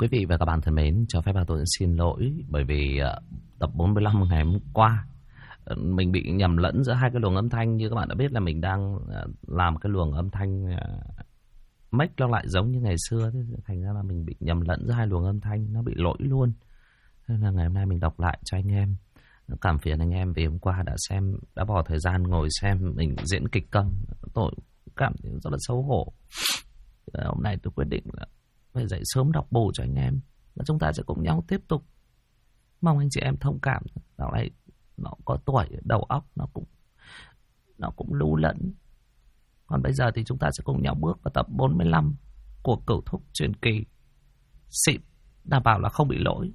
Quý vị và các bạn thân mến, cho phép tôi xin lỗi bởi vì tập 45 ngày hôm qua mình bị nhầm lẫn giữa hai cái luồng âm thanh. Như các bạn đã biết là mình đang làm cái luồng âm thanh mic nó lại giống như ngày xưa, thế thành ra là mình bị nhầm lẫn giữa hai luồng âm thanh, nó bị lỗi luôn. Nên là ngày hôm nay mình đọc lại cho anh em. Cảm phiền anh em vì hôm qua đã bỏ thời gian ngồi xem mình diễn kịch câm. Tôi cảm thấy rất là xấu hổ. Hôm nay tôi quyết định là phải dậy sớm đọc bù cho anh em, và chúng ta sẽ cùng nhau tiếp tục. Mong anh chị em thông cảm. Dạo này nó có tuổi, đầu óc nó cũng lú lẫn. Còn bây giờ thì chúng ta sẽ cùng nhau bước vào tập 45 của Cửu Thúc Truyền Kỳ. Xịn, đảm bảo là không bị lỗi.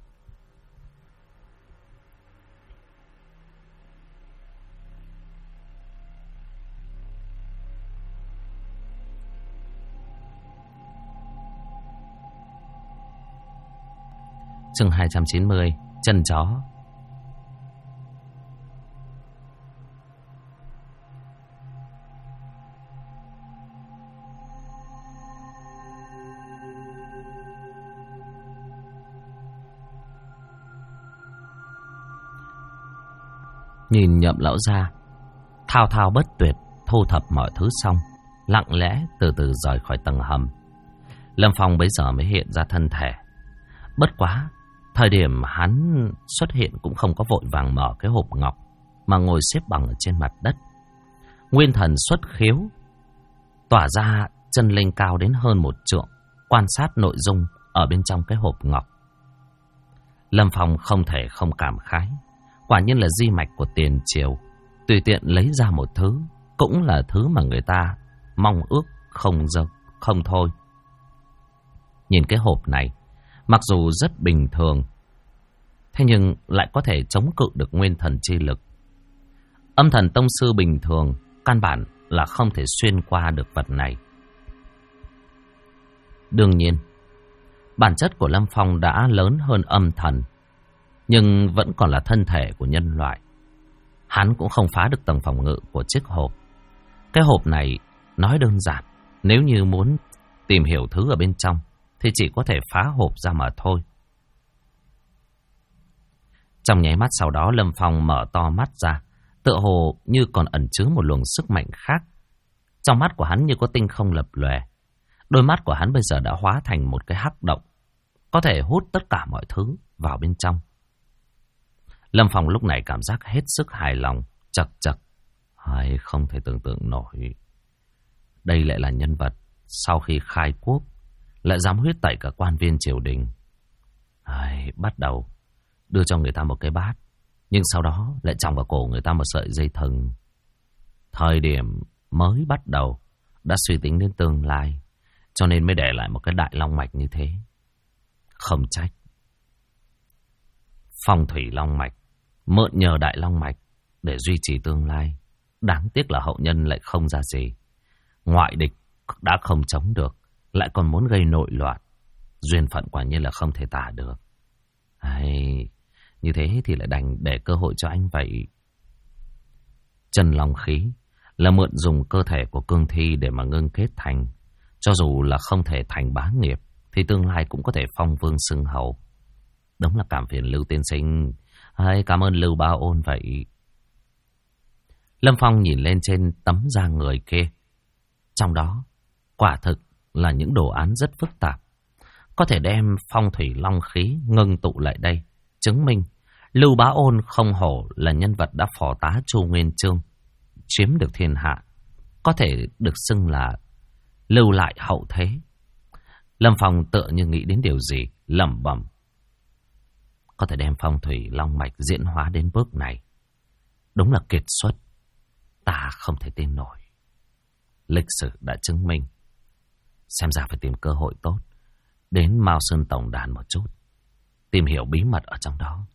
Chương 290, chân chó. Nhìn Nhậm lão gia thao thao bất tuyệt thu thập mọi thứ xong, lặng lẽ từ từ rời khỏi tầng hầm. Lâm Phong bấy giờ mới hiện ra thân thể. Bất quá, thời điểm hắn xuất hiện cũng không có vội vàng mở cái hộp ngọc, mà ngồi xếp bằng ở trên mặt đất. Nguyên thần xuất khiếu, tỏa ra chân linh cao đến hơn 1 trượng, quan sát nội dung ở bên trong cái hộp ngọc. Lâm Phong không thể không cảm khái. Quả nhiên là di mạch của tiền triều, tùy tiện lấy ra một thứ cũng là thứ mà người ta mong ước không thôi. Nhìn cái hộp này, mặc dù rất bình thường, thế nhưng lại có thể chống cự được nguyên thần chi lực. Âm thần tông sư bình thường căn bản là không thể xuyên qua được vật này. Đương nhiên, bản chất của Lâm Phong đã lớn hơn âm thần, nhưng vẫn còn là thân thể của nhân loại. Hắn cũng không phá được tầng phòng ngự của chiếc hộp. Cái hộp này nói đơn giản, nếu như muốn tìm hiểu thứ ở bên trong thì chỉ có thể phá hộp ra mà thôi. Trong nháy mắt sau đó, Lâm Phong mở to mắt ra, tựa hồ như còn ẩn chứa một luồng sức mạnh khác. Trong mắt của hắn như có tinh không lập lòe. Đôi mắt của hắn bây giờ đã hóa thành một cái hắc động, có thể hút tất cả mọi thứ vào bên trong. Lâm Phong lúc này cảm giác hết sức hài lòng, chật chật. Hay không thể tưởng tượng nổi. Đây lại là nhân vật sau khi khai quốc lại dám huyết tẩy cả quan viên triều đình. Bắt đầu đưa cho người ta một cái bát, nhưng sau đó lại chòng vào cổ người ta một sợi dây thừng. Thời điểm mới bắt đầu đã suy tính đến tương lai, cho nên mới để lại một cái đại long mạch như thế. Không trách. Phong thủy long mạch, mượn nhờ đại long mạch để duy trì tương lai. Đáng tiếc là hậu nhân lại không ra gì. Ngoại địch đã không chống được, lại còn muốn gây nội loạn. Duyên phận quả nhiên là không thể tả được. Như thế thì lại đành để cơ hội cho anh vậy. Chân long khí là mượn dùng cơ thể của cương thi để mà ngưng kết thành. Cho dù là không thể thành bá nghiệp, thì tương lai cũng có thể phong vương xưng hầu. Đúng là cảm phiền Lưu tiên sinh. Cảm ơn Lưu Ba Ôn vậy. Lâm Phong nhìn lên trên tấm da người kia. Trong đó quả thực là những đồ án rất phức tạp, có thể đem phong thủy long khí ngưng tụ lại đây, chứng minh Lưu Bá Ôn không hổ là nhân vật đã phò tá Chu Nguyên Chương, chiếm được thiên hạ, có thể được xưng là lưu lại hậu thế. Lâm Phong tựa như nghĩ đến điều gì, lẩm bẩm. Có thể đem phong thủy long mạch diễn hóa đến bước này, đúng là kiệt xuất, ta không thể tin nổi. Lịch sử đã chứng minh. Xem ra phải tìm cơ hội tốt, đến Mao Sơn Tổng đàn một chút, tìm hiểu bí mật ở trong đó.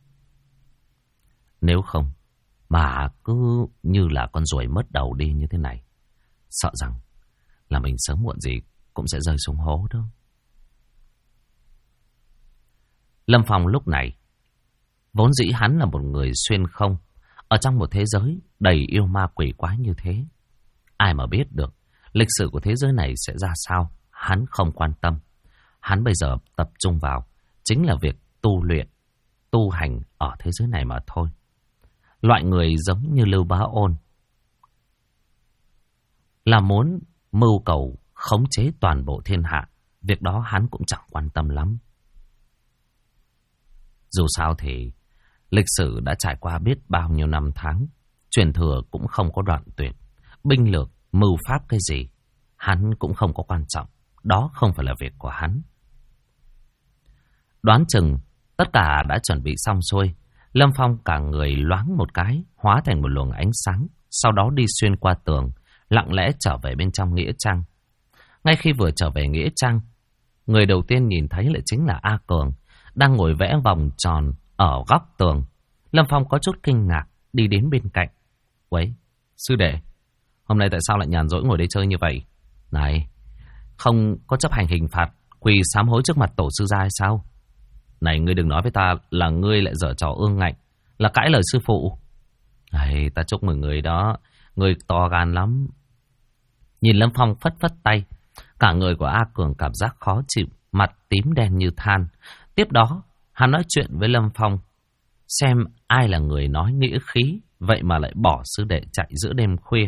Nếu không mà cứ như là con ruồi mất đầu đi như thế này, sợ rằng là mình sớm muộn gì cũng sẽ rơi xuống hố đó. Lâm Phong lúc này, vốn dĩ hắn là một người xuyên không, ở trong một thế giới đầy yêu ma quỷ quái như thế. Ai mà biết được lịch sử của thế giới này sẽ ra sao, hắn không quan tâm. Hắn bây giờ tập trung vào chính là việc tu luyện, tu hành ở thế giới này mà thôi. Loại người giống như Lưu Bá Ôn là muốn mưu cầu khống chế toàn bộ thiên hạ, việc đó hắn cũng chẳng quan tâm lắm. Dù sao thì lịch sử đã trải qua biết bao nhiêu năm tháng, truyền thừa cũng không có đoạn tuyệt, binh lược, mưu pháp cái gì, hắn cũng không có quan trọng, đó không phải là việc của hắn. Đoán chừng tất cả đã chuẩn bị xong xuôi, Lâm Phong cả người loáng một cái, hóa thành một luồng ánh sáng, sau đó đi xuyên qua tường, lặng lẽ trở về bên trong nghĩa trang. Ngay khi vừa trở về nghĩa trang, người đầu tiên nhìn thấy lại chính là A Cường, đang ngồi vẽ vòng tròn ở góc tường. Lâm Phong có chút kinh ngạc, đi đến bên cạnh. Uầy, sư đệ, hôm nay tại sao lại nhàn rỗi ngồi đây chơi như vậy? Này, không có chấp hành hình phạt, quỳ sám hối trước mặt tổ sư gia hay sao? Này, ngươi đừng nói với ta là ngươi lại giở trò ương ngạnh, là cãi lời sư phụ. Này, ta chúc mừng người đó, người to gan lắm. Nhìn Lâm Phong phất phất tay, cả người của A Cường cảm giác khó chịu, mặt tím đen như than. Tiếp đó, hắn nói chuyện với Lâm Phong, xem ai là người nói nghĩa khí, vậy mà lại bỏ sư đệ chạy giữa đêm khuya.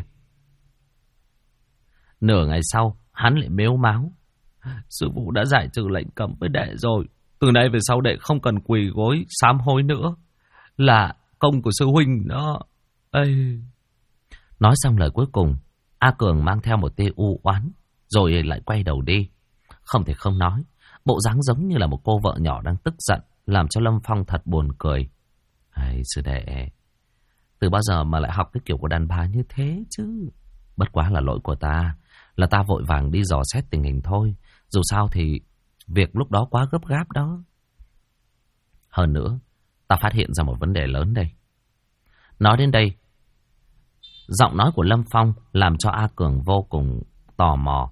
Nửa ngày sau, hắn lại mếu máo. Sư phụ đã giải trừ lệnh cấm với đệ rồi. Từ nay về sau đệ không cần quỳ gối sám hối nữa. Là công của sư huynh đó. Ê. Nói xong lời cuối cùng, A Cường mang theo một tia u oán, rồi lại quay đầu đi. Không thể không nói, bộ dáng giống như là một cô vợ nhỏ đang tức giận, làm cho Lâm Phong thật buồn cười. Ây, sư đệ, từ bao giờ mà lại học cái kiểu của đàn bà như thế chứ? Bất quá là lỗi của ta, là ta vội vàng đi dò xét tình hình thôi. Dù sao thì việc lúc đó quá gấp gáp đó. Hơn nữa, ta phát hiện ra một vấn đề lớn đây. Nói đến đây, giọng nói của Lâm Phong làm cho A Cường vô cùng tò mò.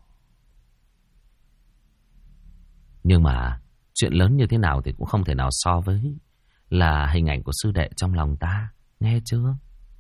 Nhưng mà chuyện lớn như thế nào thì cũng không thể nào so với là hình ảnh của sư đệ trong lòng ta, nghe chưa?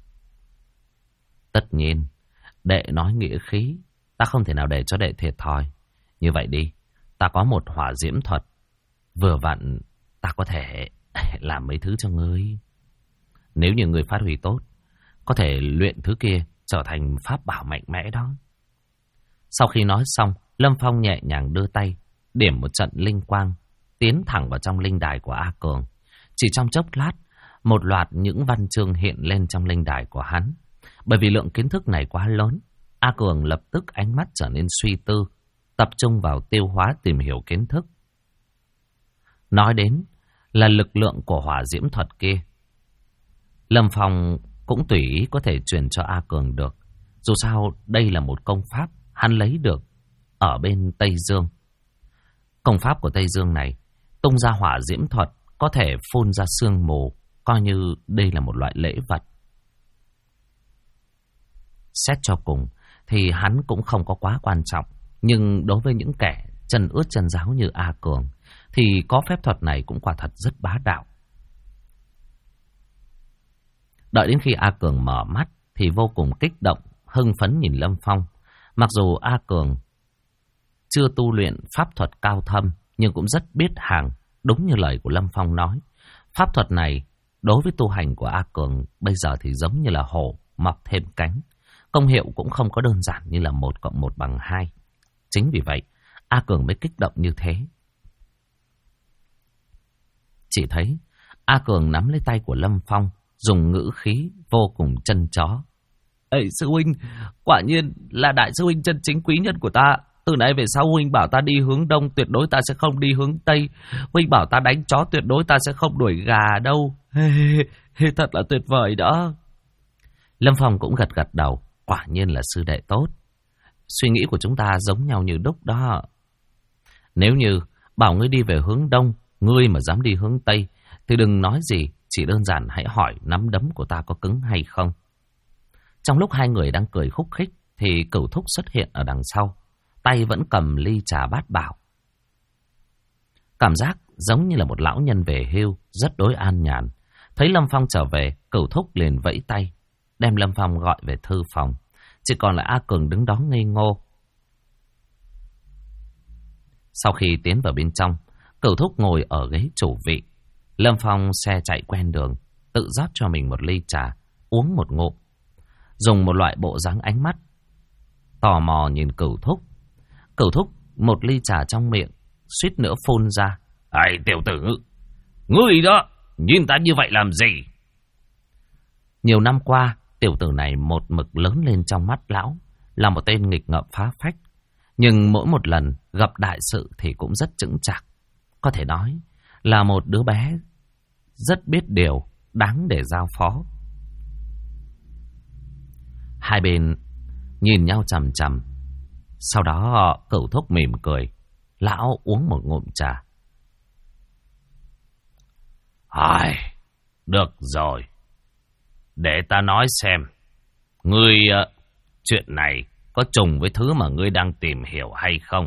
Tất nhiên, đệ nói nghĩa khí, ta không thể nào để cho đệ thiệt thòi. Như vậy đi, ta có một hỏa diễm thuật, vừa vặn ta có thể làm mấy thứ cho ngươi. Nếu như ngươi phát huy tốt, có thể luyện thứ kia trở thành pháp bảo mạnh mẽ đó. Sau khi nói xong, Lâm Phong nhẹ nhàng đưa tay, điểm một trận linh quang, tiến thẳng vào trong linh đài của A Cường. Chỉ trong chốc lát, một loạt những văn chương hiện lên trong linh đài của hắn. Bởi vì lượng kiến thức này quá lớn, A Cường lập tức ánh mắt trở nên suy tư, tập trung vào tiêu hóa tìm hiểu kiến thức. Nói đến là lực lượng của hỏa diễm thuật kia, Lâm Phong cũng tùy ý có thể truyền cho A Cường được. Dù sao đây là một công pháp hắn lấy được ở bên Tây Dương. Công pháp của Tây Dương này tung ra hỏa diễm thuật, có thể phun ra sương mù, coi như đây là một loại lễ vật. Xét cho cùng thì hắn cũng không có quá quan trọng, nhưng đối với những kẻ chân ướt chân ráo như A Cường thì có phép thuật này cũng quả thật rất bá đạo. Đợi đến khi A Cường mở mắt thì vô cùng kích động, hưng phấn nhìn Lâm Phong. Mặc dù A Cường chưa tu luyện pháp thuật cao thâm, nhưng cũng rất biết hàng, đúng như lời của Lâm Phong nói. Pháp thuật này đối với tu hành của A Cường bây giờ thì giống như là hổ mọc thêm cánh. Công hiệu cũng không có đơn giản như là 1 + 1 = 2. Chính vì vậy, A Cường mới kích động như thế. Chỉ thấy A Cường nắm lấy tay của Lâm Phong, dùng ngữ khí vô cùng chân chó. Ê sư huynh, quả nhiên là đại sư huynh chân chính quý nhân của ta. Từ nay về sau huynh bảo ta đi hướng đông, tuyệt đối ta sẽ không đi hướng tây. Huynh bảo ta đánh chó, tuyệt đối ta sẽ không đuổi gà đâu. Thật là tuyệt vời đó. Lâm Phong cũng gật gật đầu. Quả nhiên là sư đệ tốt. Suy nghĩ của chúng ta giống nhau như đúc đó. Nếu như bảo ngươi đi về hướng đông, ngươi mà dám đi hướng tây, thì đừng nói gì, chỉ đơn giản hãy hỏi nắm đấm của ta có cứng hay không. Trong lúc hai người đang cười khúc khích thì Cửu Thúc xuất hiện ở đằng sau, tay vẫn cầm ly trà bát bảo. Cảm giác giống như là một lão nhân về hưu, rất đối an nhàn. Thấy Lâm Phong trở về, Cửu Thúc liền vẫy tay, đem Lâm Phong gọi về thư phòng. Chỉ còn lại A Cường đứng đó ngây ngô. Sau khi tiến vào bên trong, Cửu Thúc ngồi ở ghế chủ vị. Lâm Phong xe chạy quen đường, tự rót cho mình một ly trà, uống một ngụm, dùng một loại bộ dáng ánh mắt tò mò nhìn Cửu Thúc. Cửu Thúc một ly trà trong miệng, suýt nữa phun ra. Ai tiểu tử, ngươi đó, nhìn ta như vậy làm gì? Nhiều năm qua, tiểu tử này một mực lớn lên trong mắt lão, là một tên nghịch ngợm phá phách. Nhưng mỗi một lần gặp đại sự thì cũng rất chững chạc. Có thể nói là một đứa bé rất biết điều, đáng để giao phó. Hai bên nhìn nhau chằm chằm. Sau đó Cửu Thúc mỉm cười. Lão uống một ngụm trà. Được rồi. Để ta nói xem. Ngươi chuyện này có trùng với thứ mà ngươi đang tìm hiểu hay không?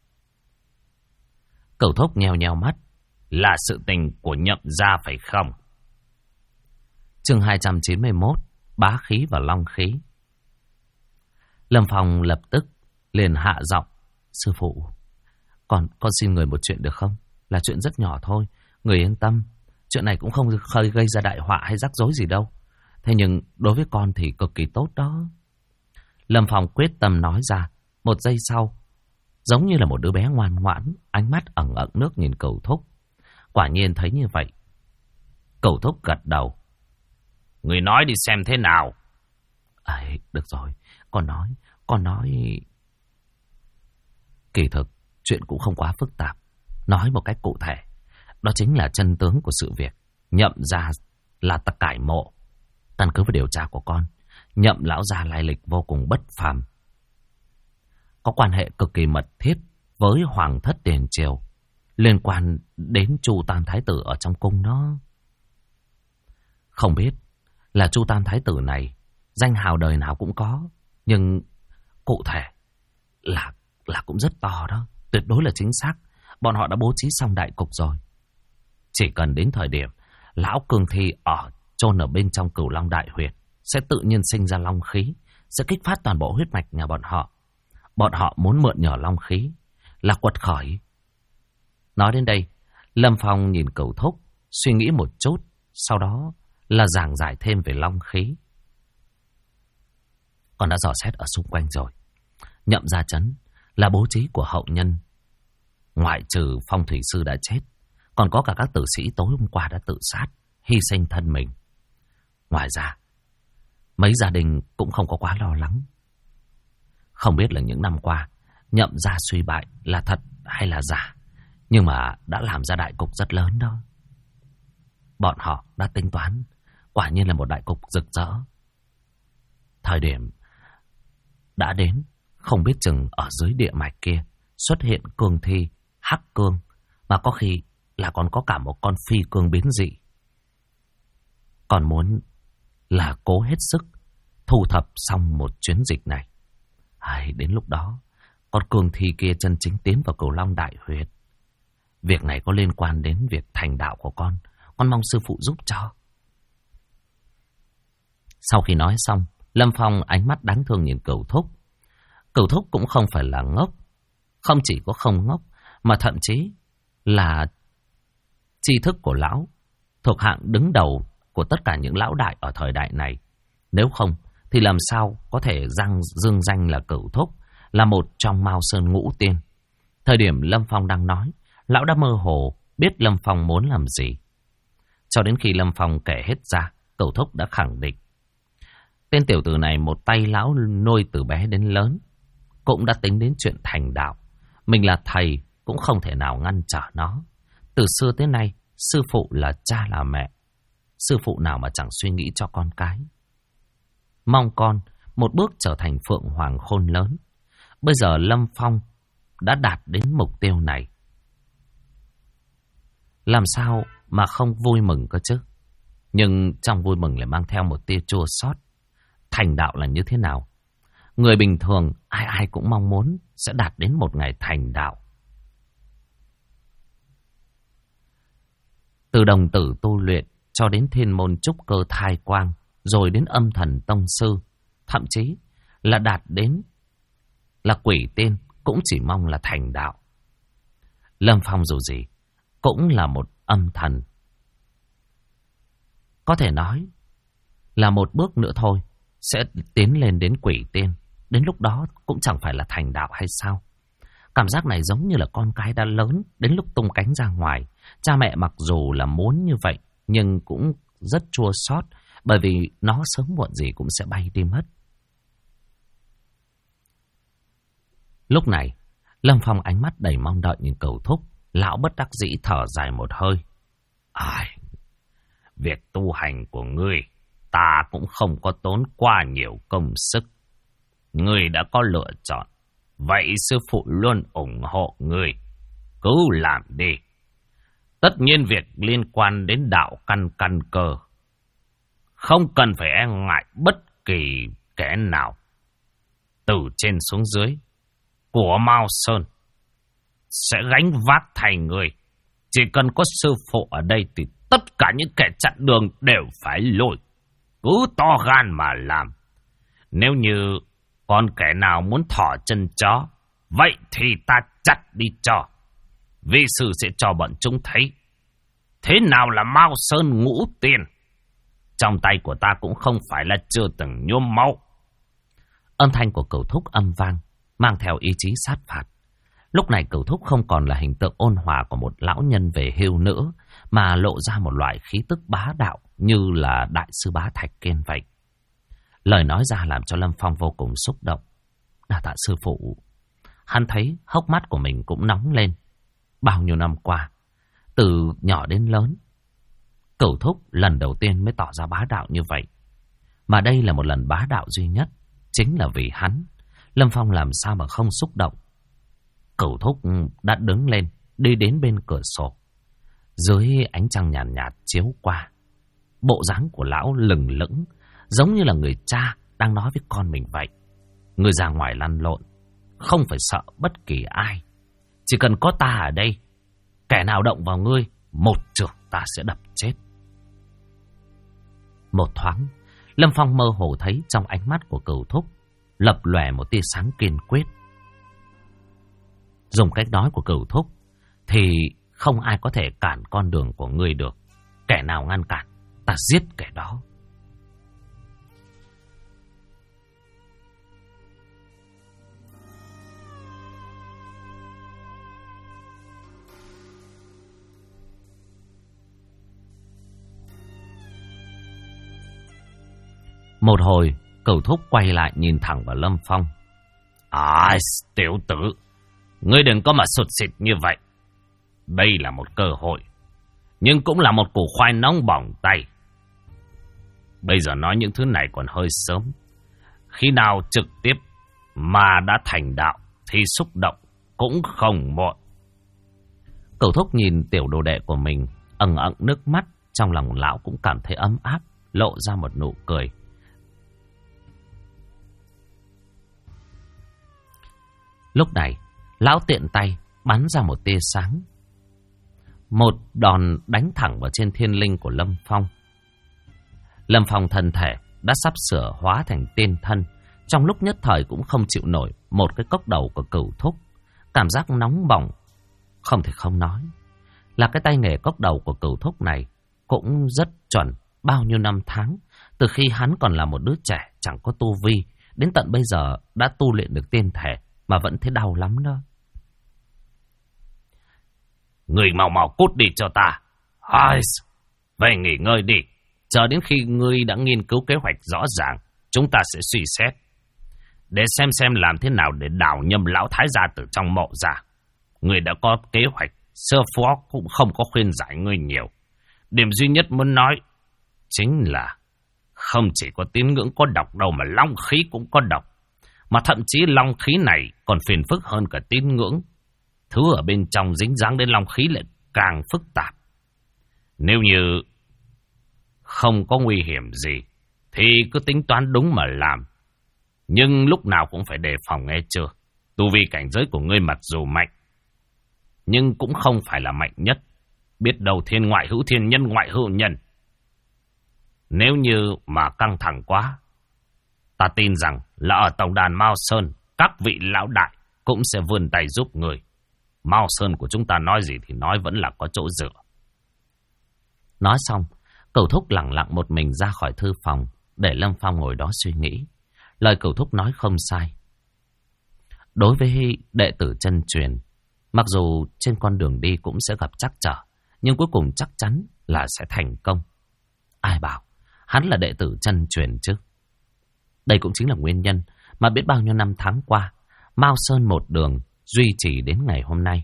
Cửu Thúc nheo nheo mắt. Là sự tình của Nhậm gia phải không? Chương 291. Bá khí và long khí. Lâm Phong lập tức liền hạ giọng. Sư phụ, con xin người một chuyện được không? Là chuyện rất nhỏ thôi, người yên tâm. Chuyện này cũng không gây ra đại họa hay rắc rối gì đâu. Thế nhưng đối với con thì cực kỳ tốt đó. Lâm Phong quyết tâm nói ra. Một giây sau, giống như là một đứa bé ngoan ngoãn, ánh mắt ẩn ẩn nước nhìn Cửu Thúc. Quả nhiên thấy như vậy. Cửu Thúc gật đầu. Người nói đi xem thế nào. Được rồi, con nói. Kỳ thực, chuyện cũng không quá phức tạp. Nói một cách cụ thể, đó chính là chân tướng của sự việc. Nhậm gia là ta cải mộ. Căn cứ vào điều tra của con, Nhậm lão gia lai lịch vô cùng bất phàm, có quan hệ cực kỳ mật thiết với hoàng thất tiền triều, liên quan đến Chu Tam Thái tử ở trong cung đó. Không biết là Chu Tam Thái tử này danh hào đời nào cũng có, nhưng cụ thể là cũng rất to đó. Tuyệt đối là chính xác. Bọn họ đã bố trí xong đại cục rồi. Chỉ cần đến thời điểm lão cương thi chôn ở bên trong Cửu Long Đại Huyệt sẽ tự nhiên sinh ra long khí, sẽ kích phát toàn bộ huyết mạch nhà bọn họ. Bọn họ muốn mượn nhờ long khí là quật khởi. Nói đến đây, Lâm Phong nhìn Cửu Thúc, suy nghĩ một chút, sau đó là giảng giải thêm về long khí. Con đã dò xét ở xung quanh rồi. Nhậm gia trấn là bố trí của hậu nhân. Ngoại trừ Phong thủy sư đã chết, còn có cả các tử sĩ tối hôm qua đã tự sát, hy sinh thân mình. Ngoài ra, mấy gia đình cũng không có quá lo lắng. Không biết là những năm qua Nhậm gia suy bại là thật hay là giả, nhưng mà đã làm ra đại cục rất lớn đó. Bọn họ đã tính toán, quả nhiên là một đại cục rực rỡ. Thời điểm đã đến, không biết chừng ở dưới địa mạch kia xuất hiện cương thi, hắc cương, mà có khi là còn có cả một con phi cương biến dị. Còn muốn là cố hết sức thu thập xong một chuyến dịch này. Đến lúc đó, con cương thi kia chân chính tiến vào Cửu Long Đại Huyệt. Việc này có liên quan đến việc thành đạo của con mong sư phụ giúp cho. Sau khi nói xong, Lâm Phong ánh mắt đáng thương nhìn Cửu Thúc. Cửu Thúc cũng không phải là ngốc. Không chỉ có không ngốc, mà thậm chí là tri thức của lão thuộc hạng đứng đầu của tất cả những lão đại ở thời đại này. Nếu không thì làm sao có thể dương danh là Cửu Thúc, là một trong Mao Sơn Ngũ Tiên. Thời điểm Lâm Phong đang nói, lão đã mơ hồ biết Lâm Phong muốn làm gì. Cho đến khi Lâm Phong kể hết ra, Cửu Thúc đã khẳng định. Tên tiểu tử này một tay lão nuôi từ bé đến lớn, cũng đã tính đến chuyện thành đạo. Mình là thầy cũng không thể nào ngăn trở nó. Từ xưa tới nay, sư phụ là cha là mẹ. Sư phụ nào mà chẳng suy nghĩ cho con cái. Mong con một bước trở thành phượng hoàng khôn lớn. Bây giờ Lâm Phong đã đạt đến mục tiêu này. Làm sao mà không vui mừng cơ chứ? Nhưng trong vui mừng lại mang theo một tia chua xót. Thành đạo là như thế nào? Người bình thường ai ai cũng mong muốn sẽ đạt đến một ngày thành đạo. Từ đồng tử tu luyện cho đến thiên môn trúc cơ thai quang, rồi đến âm thần tông sư, thậm chí là đạt đến là quỷ tiên cũng chỉ mong là thành đạo. Lâm Phong dù gì cũng là một âm thần. Có thể nói là một bước nữa thôi sẽ tiến lên đến quỷ tiên. Đến lúc đó cũng chẳng phải là thành đạo hay sao? Cảm giác này giống như là con cái đã lớn, đến lúc tung cánh ra ngoài. Cha mẹ mặc dù là muốn như vậy, nhưng cũng rất chua xót, bởi vì nó sớm muộn gì cũng sẽ bay đi mất. Lúc này, Lâm Phong ánh mắt đầy mong đợi nhìn Cửu Thúc. Lão bất đắc dĩ thở dài một hơi. Việc tu hành của ngươi, ta cũng không có tốn quá nhiều công sức. Ngươi đã có lựa chọn, vậy sư phụ luôn ủng hộ ngươi. Cứ làm đi. Tất nhiên việc liên quan đến đạo căn cơ, không cần phải e ngại bất kỳ kẻ nào. Từ trên xuống dưới của Mao Sơn sẽ gánh vác thay người. Chỉ cần có sư phụ ở đây thì tất cả những kẻ chặn đường đều phải lùi. Cứ to gan mà làm. Nếu như còn kẻ nào muốn thỏ chân chó, vậy thì ta chặt đi cho. Vi sư sẽ cho bọn chúng thấy thế nào là Mao Sơn ngũ tiền. Trong tay của ta cũng không phải là chưa từng nhuốm máu. Âm thanh của Cửu Thúc âm vang, mang theo ý chí sát phạt. Lúc này Cửu Thúc không còn là hình tượng ôn hòa của một lão nhân về hưu nữa, mà lộ ra một loại khí tức bá đạo như là đại sư Bá Thạch Kiên vậy. Lời nói ra làm cho Lâm Phong vô cùng xúc động. Đa tạ sư phụ. Hắn thấy hốc mắt của mình cũng nóng lên. Bao nhiêu năm qua, từ nhỏ đến lớn, Cửu Thúc lần đầu tiên mới tỏ ra bá đạo như vậy. Mà đây là một lần bá đạo duy nhất, chính là vì hắn. Lâm Phong làm sao mà không xúc động. Cửu Thúc đã đứng lên, đi đến bên cửa sổ. Dưới ánh trăng nhàn nhạt chiếu qua, bộ dáng của lão lừng lững, giống như là người cha đang nói với con mình vậy. Người ra ngoài lăn lộn, không phải sợ bất kỳ ai. Chỉ cần có ta ở đây, kẻ nào động vào ngươi, một chưởng ta sẽ đập chết. Một thoáng, Lâm Phong mơ hồ thấy trong ánh mắt của Cửu Thúc lập lòe một tia sáng kiên quyết. Dùng cách nói của Cửu Thúc thì không ai có thể cản con đường của ngươi được. Kẻ nào ngăn cản, ta giết kẻ đó. Một hồi, Cửu Thúc quay lại nhìn thẳng vào Lâm Phong. Tiểu tử, ngươi đừng có mà sụt sịt như vậy. Đây là một cơ hội, nhưng cũng là một củ khoai nóng bỏng tay. Bây giờ nói những thứ này còn hơi sớm. Khi nào trực tiếp mà đã thành đạo thì xúc động cũng không muộn. Cửu Thúc nhìn tiểu đồ đệ của mình, ẩn ẩn nước mắt. Trong lòng lão cũng cảm thấy ấm áp, lộ ra một nụ cười. Lúc này, lão tiện tay bắn ra một tia sáng. Một đòn đánh thẳng vào trên thiên linh của Lâm Phong. Lâm Phong thân thể đã sắp sửa hóa thành tiên thân. Trong lúc nhất thời cũng không chịu nổi một cái cốc đầu của Cửu Thúc. Cảm giác nóng bỏng, không thể không nói là cái tay nghề cốc đầu của Cửu Thúc này cũng rất chuẩn. Bao nhiêu năm tháng, từ khi hắn còn là một đứa trẻ chẳng có tu vi, đến tận bây giờ đã tu luyện được tiên thể, mà vẫn thấy đau lắm đó. Người mau cút đi cho ta. Về nghỉ ngơi đi. Chờ đến khi ngươi đã nghiên cứu kế hoạch rõ ràng, chúng ta sẽ suy xét để xem làm thế nào để đào nhầm lão thái gia từ trong mộ ra. Ngươi đã có kế hoạch, sư phó cũng không có khuyên giải ngươi nhiều. Điểm duy nhất muốn nói chính là không chỉ có tín ngưỡng có độc đâu, mà long khí cũng có độc. Mà thậm chí long khí này còn phiền phức hơn cả tín ngưỡng. Thứ ở bên trong dính dáng đến long khí lại càng phức tạp. Nếu như không có nguy hiểm gì thì cứ tính toán đúng mà làm. Nhưng lúc nào cũng phải đề phòng, nghe chưa? Tu vi cảnh giới của ngươi mặc dù mạnh, nhưng cũng không phải là mạnh nhất. Biết đâu thiên ngoại hữu thiên, nhân ngoại hữu nhân. Nếu như mà căng thẳng quá, ta tin rằng là ở tổng đàn Mao Sơn, các vị lão đại cũng sẽ vươn tay giúp người. Mao Sơn của chúng ta nói gì thì nói, vẫn là có chỗ dựa. Nói xong, Cửu Thúc lẳng lặng một mình ra khỏi thư phòng, để Lâm Phong ngồi đó suy nghĩ. Lời Cửu Thúc nói không sai. Đối với đệ tử chân truyền, mặc dù trên con đường đi cũng sẽ gặp trắc trở, nhưng cuối cùng chắc chắn là sẽ thành công. Ai bảo hắn là đệ tử chân truyền chứ? Đây cũng chính là nguyên nhân mà biết bao nhiêu năm tháng qua, Mao Sơn một đường duy trì đến ngày hôm nay.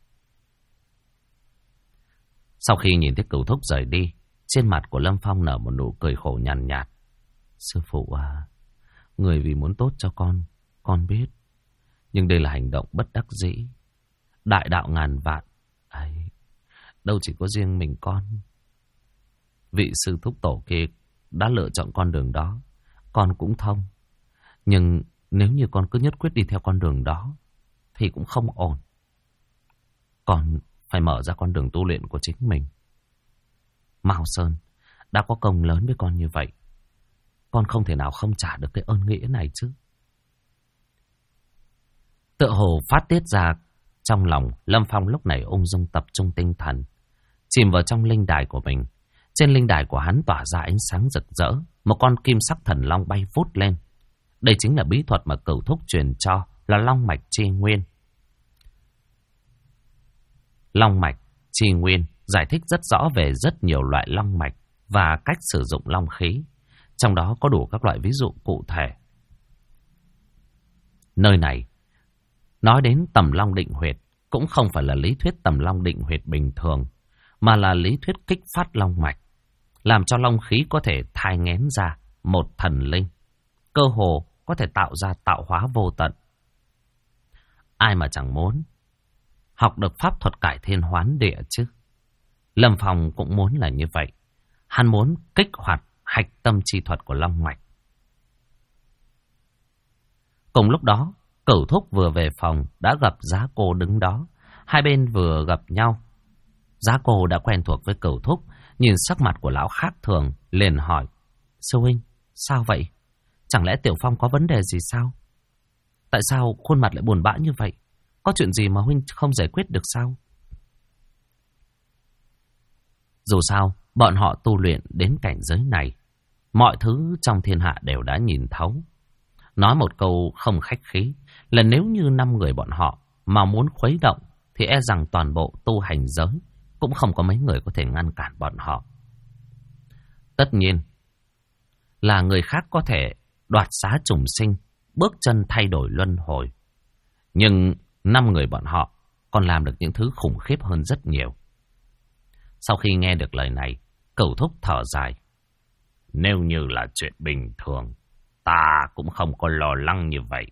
Sau khi nhìn thấy Cửu Thúc rời đi, trên mặt của Lâm Phong nở một nụ cười khổ nhàn nhạt. Sư phụ à, người vì muốn tốt cho con biết. Nhưng đây là hành động bất đắc dĩ. Đại đạo ngàn vạn, ấy, đâu chỉ có riêng mình con. Vị sư thúc tổ kia đã lựa chọn con đường đó, con cũng thông. Nhưng nếu như con cứ nhất quyết đi theo con đường đó thì cũng không ổn. Con phải mở ra con đường tu luyện của chính mình. Mao Sơn đã có công lớn với con như vậy, con không thể nào không trả được cái ơn nghĩa này chứ. Tựa hồ phát tiết ra trong lòng, Lâm Phong lúc này ung dung tập trung tinh thần, chìm vào trong linh đài của mình. Trên linh đài của hắn tỏa ra ánh sáng rực rỡ, một con kim sắc thần long bay vút lên. Đây chính là bí thuật mà Cửu Thúc truyền cho, là long mạch chi nguyên. Long mạch chi nguyên giải thích rất rõ về rất nhiều loại long mạch và cách sử dụng long khí. Trong đó có đủ các loại ví dụ cụ thể. Nơi này nói đến tầm long định huyệt cũng không phải là lý thuyết tầm long định huyệt bình thường, mà là lý thuyết kích phát long mạch, làm cho long khí có thể thai nghén ra một thần linh, cơ hồ có thể tạo ra tạo hóa vô tận. Ai mà chẳng muốn học được pháp thuật cải thiên hoán địa chứ. Lâm Phong cũng muốn là như vậy. Hắn muốn kích hoạt hạch tâm chi thuật của long mạch. Cùng lúc đó, Cửu Thúc vừa về phòng đã gặp Giá Cô đứng đó. Hai bên vừa gặp nhau, Giá Cô đã quen thuộc với Cửu Thúc, nhìn sắc mặt của lão khác thường, liền hỏi: Sư huynh, sao vậy? Chẳng lẽ Tiểu Phong có vấn đề gì sao? Tại sao khuôn mặt lại buồn bã như vậy? Có chuyện gì mà huynh không giải quyết được sao? Dù sao, bọn họ tu luyện đến cảnh giới này, mọi thứ trong thiên hạ đều đã nhìn thấu. Nói một câu không khách khí là nếu như 5 người bọn họ mà muốn khuấy động thì e rằng toàn bộ tu hành giới cũng không có mấy người có thể ngăn cản bọn họ. Tất nhiên là người khác có thể đoạt xá trùng sinh, bước chân thay đổi luân hồi. Nhưng 5 người bọn họ còn làm được những thứ khủng khiếp hơn rất nhiều. Sau khi nghe được lời này, Cửu Thúc thở dài. Nếu như là chuyện bình thường, ta cũng không có lo lắng như vậy.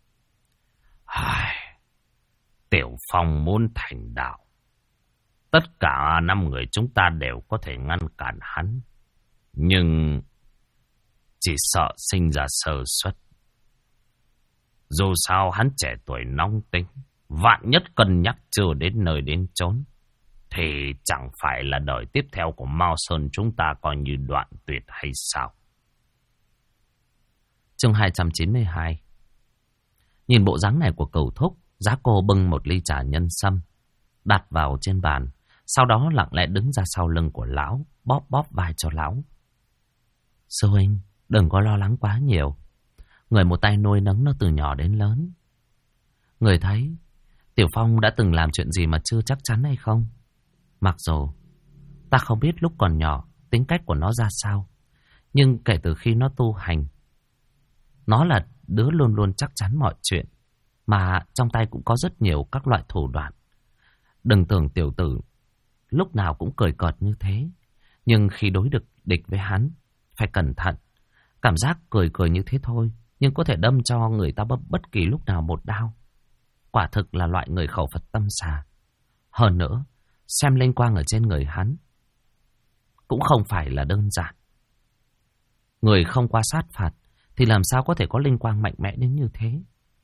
Tiểu Phong muốn thành đạo, tất cả 5 người chúng ta đều có thể ngăn cản hắn. Nhưng chỉ sợ sinh ra sơ suất. Dù sao hắn trẻ tuổi nóng tính, vạn nhất cân nhắc chưa đến nơi đến chốn, thì chẳng phải là đời tiếp theo của Mao Sơn chúng ta coi như đoạn tuyệt hay sao? Chương 292. Nhìn bộ dáng này của Cửu Thúc, Giá Cô bưng một ly trà nhân sâm đặt vào trên bàn, sau đó lặng lẽ đứng ra sau lưng của lão, bóp bóp vai cho lão. Sư huynh, đừng có lo lắng quá nhiều. Người một tay nuôi nấng nó từ nhỏ đến lớn. Người thấy Tiểu Phong đã từng làm chuyện gì mà chưa chắc chắn hay không? Mặc dù ta không biết lúc còn nhỏ tính cách của nó ra sao, nhưng kể từ khi nó tu hành, nó là đứa luôn luôn chắc chắn mọi chuyện, mà trong tay cũng có rất nhiều các loại thủ đoạn. Đừng tưởng tiểu tử lúc nào cũng cười cợt như thế, nhưng khi đối địch với hắn phải cẩn thận. Cảm giác cười cười như thế thôi, nhưng có thể đâm cho người ta bất kỳ lúc nào một đao. Quả thực là loại người khẩu Phật tâm xà. Hơn nữa, xem linh quang ở trên người hắn cũng không phải là đơn giản. Người không qua sát phạt thì làm sao có thể có linh quang mạnh mẽ đến như thế?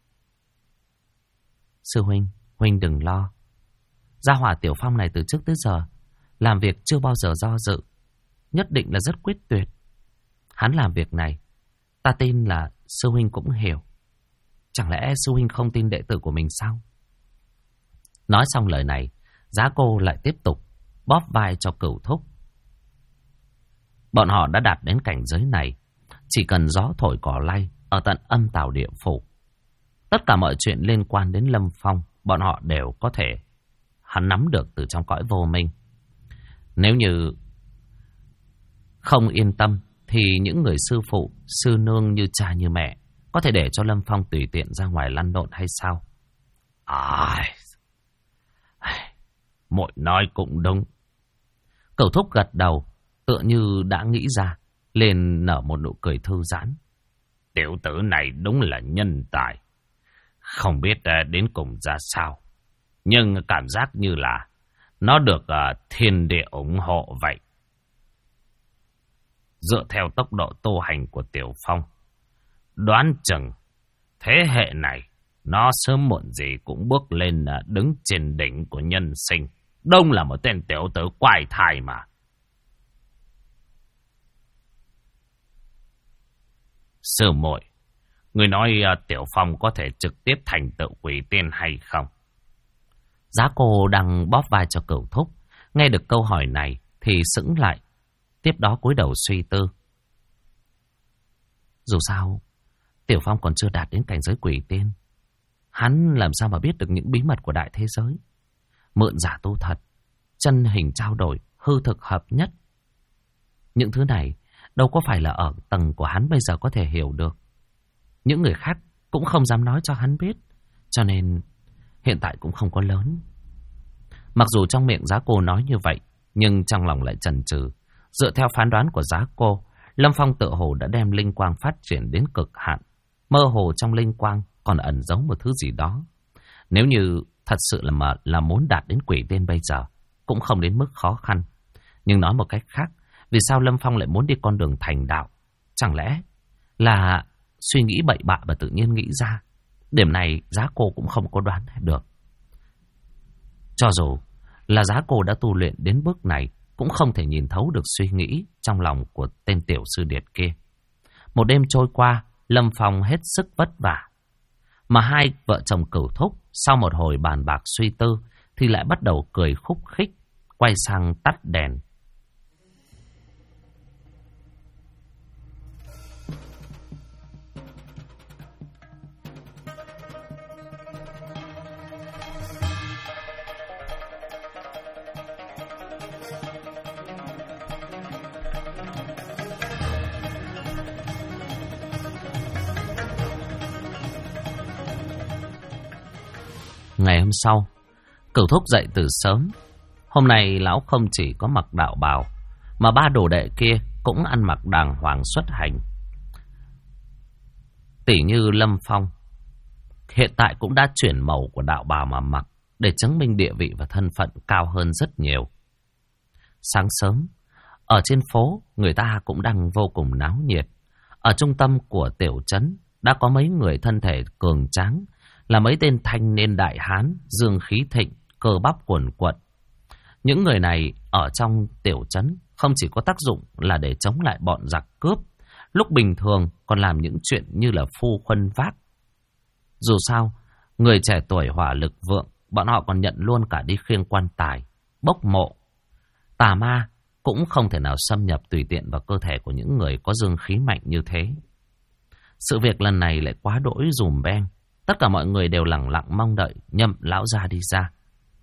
Sư huynh, huynh đừng lo. Gia hỏa Tiểu Phong này từ trước tới giờ làm việc chưa bao giờ do dự, nhất định là rất quyết tuyệt. Hắn làm việc này, ta tin là sư huynh cũng hiểu. Chẳng lẽ sư huynh không tin đệ tử của mình sao? Nói xong lời này, Giá Cô lại tiếp tục bóp vai cho Cửu Thúc. Bọn họ đã đạt đến cảnh giới này, chỉ cần gió thổi cỏ lay ở tận âm tào địa phủ. Tất cả mọi chuyện liên quan đến Lâm Phong, bọn họ đều có thể hắn nắm được từ trong cõi vô minh. Nếu như không yên tâm, thì những người sư phụ, sư nương như cha như mẹ có thể để cho Lâm Phong tùy tiện ra ngoài lăn lộn hay sao? Muội nói cũng đúng. Cửu Thúc gật đầu, tựa như đã nghĩ ra, liền nở một nụ cười thư giãn. Tiểu tử này đúng là nhân tài. Không biết đến cùng ra sao, nhưng cảm giác như là nó được thiên địa ủng hộ vậy. Dựa theo tốc độ tu hành của Tiểu Phong, đoán chừng thế hệ này nó sớm muộn gì cũng bước lên đứng trên đỉnh của nhân sinh. Đông là một tên tiểu tử quái thai mà. Sư muội, người nói Tiểu Phong có thể trực tiếp thành tựu quỷ tiên hay không? Giá Cô đang bóp vai cho Cửu Thúc, nghe được câu hỏi này thì sững lại, tiếp đó cúi đầu suy tư. Dù sao, Tiểu Phong còn chưa đạt đến cảnh giới quỷ tiên. Hắn làm sao mà biết được những bí mật của đại thế giới? Mượn giả tu thật, chân hình trao đổi, hư thực hợp nhất. Những thứ này đâu có phải là ở tầng của hắn bây giờ có thể hiểu được. Những người khác cũng không dám nói cho hắn biết, cho nên hiện tại cũng không có lớn. Mặc dù trong miệng Giá Cô nói như vậy, nhưng trong lòng lại chần chừ. Dựa theo phán đoán của Giá Cô, Lâm Phong tự hồ đã đem linh quang phát triển đến cực hạn. Mơ hồ trong linh quang còn ẩn giấu một thứ gì đó. Nếu như thật sự là muốn đạt đến quỷ tiên bây giờ, cũng không đến mức khó khăn. Nhưng nói một cách khác, vì sao Lâm Phong lại muốn đi con đường thành đạo? Chẳng lẽ là suy nghĩ bậy bạ và tự nhiên nghĩ ra? Điểm này Giá Cô cũng không có đoán được. Cho dù là Giá Cô đã tu luyện đến bước này, cũng không thể nhìn thấu được suy nghĩ trong lòng của tên tiểu sư điệt kia. Một đêm trôi qua, Lâm Phong hết sức vất vả. Mà hai vợ chồng Cửu Thúc sau một hồi bàn bạc suy tư thì lại bắt đầu cười khúc khích, quay sang tắt đèn. Ngày hôm sau, Cửu Thúc dậy từ sớm. Hôm nay lão không chỉ có mặc đạo bào, mà ba đồ đệ kia cũng ăn mặc đàng hoàng xuất hành. Tỷ như Lâm Phong, hiện tại cũng đã chuyển màu của đạo bào mà mặc, để chứng minh địa vị và thân phận cao hơn rất nhiều. Sáng sớm, ở trên phố, người ta cũng đang vô cùng náo nhiệt. Ở trung tâm của tiểu trấn, đã có mấy người thân thể cường tráng, là mấy tên thanh niên đại hán, dương khí thịnh, cơ bắp cuồn cuộn. Những người này ở trong tiểu trấn không chỉ có tác dụng là để chống lại bọn giặc cướp, lúc bình thường còn làm những chuyện như là phu khuân vác. Dù sao, người trẻ tuổi hỏa lực vượng, bọn họ còn nhận luôn cả đi khiêng quan tài, bốc mộ. Tà ma cũng không thể nào xâm nhập tùy tiện vào cơ thể của những người có dương khí mạnh như thế. Sự việc lần này lại quá đỗi dùm beng. Tất cả mọi người đều lẳng lặng mong đợi Nhậm lão gia đi ra.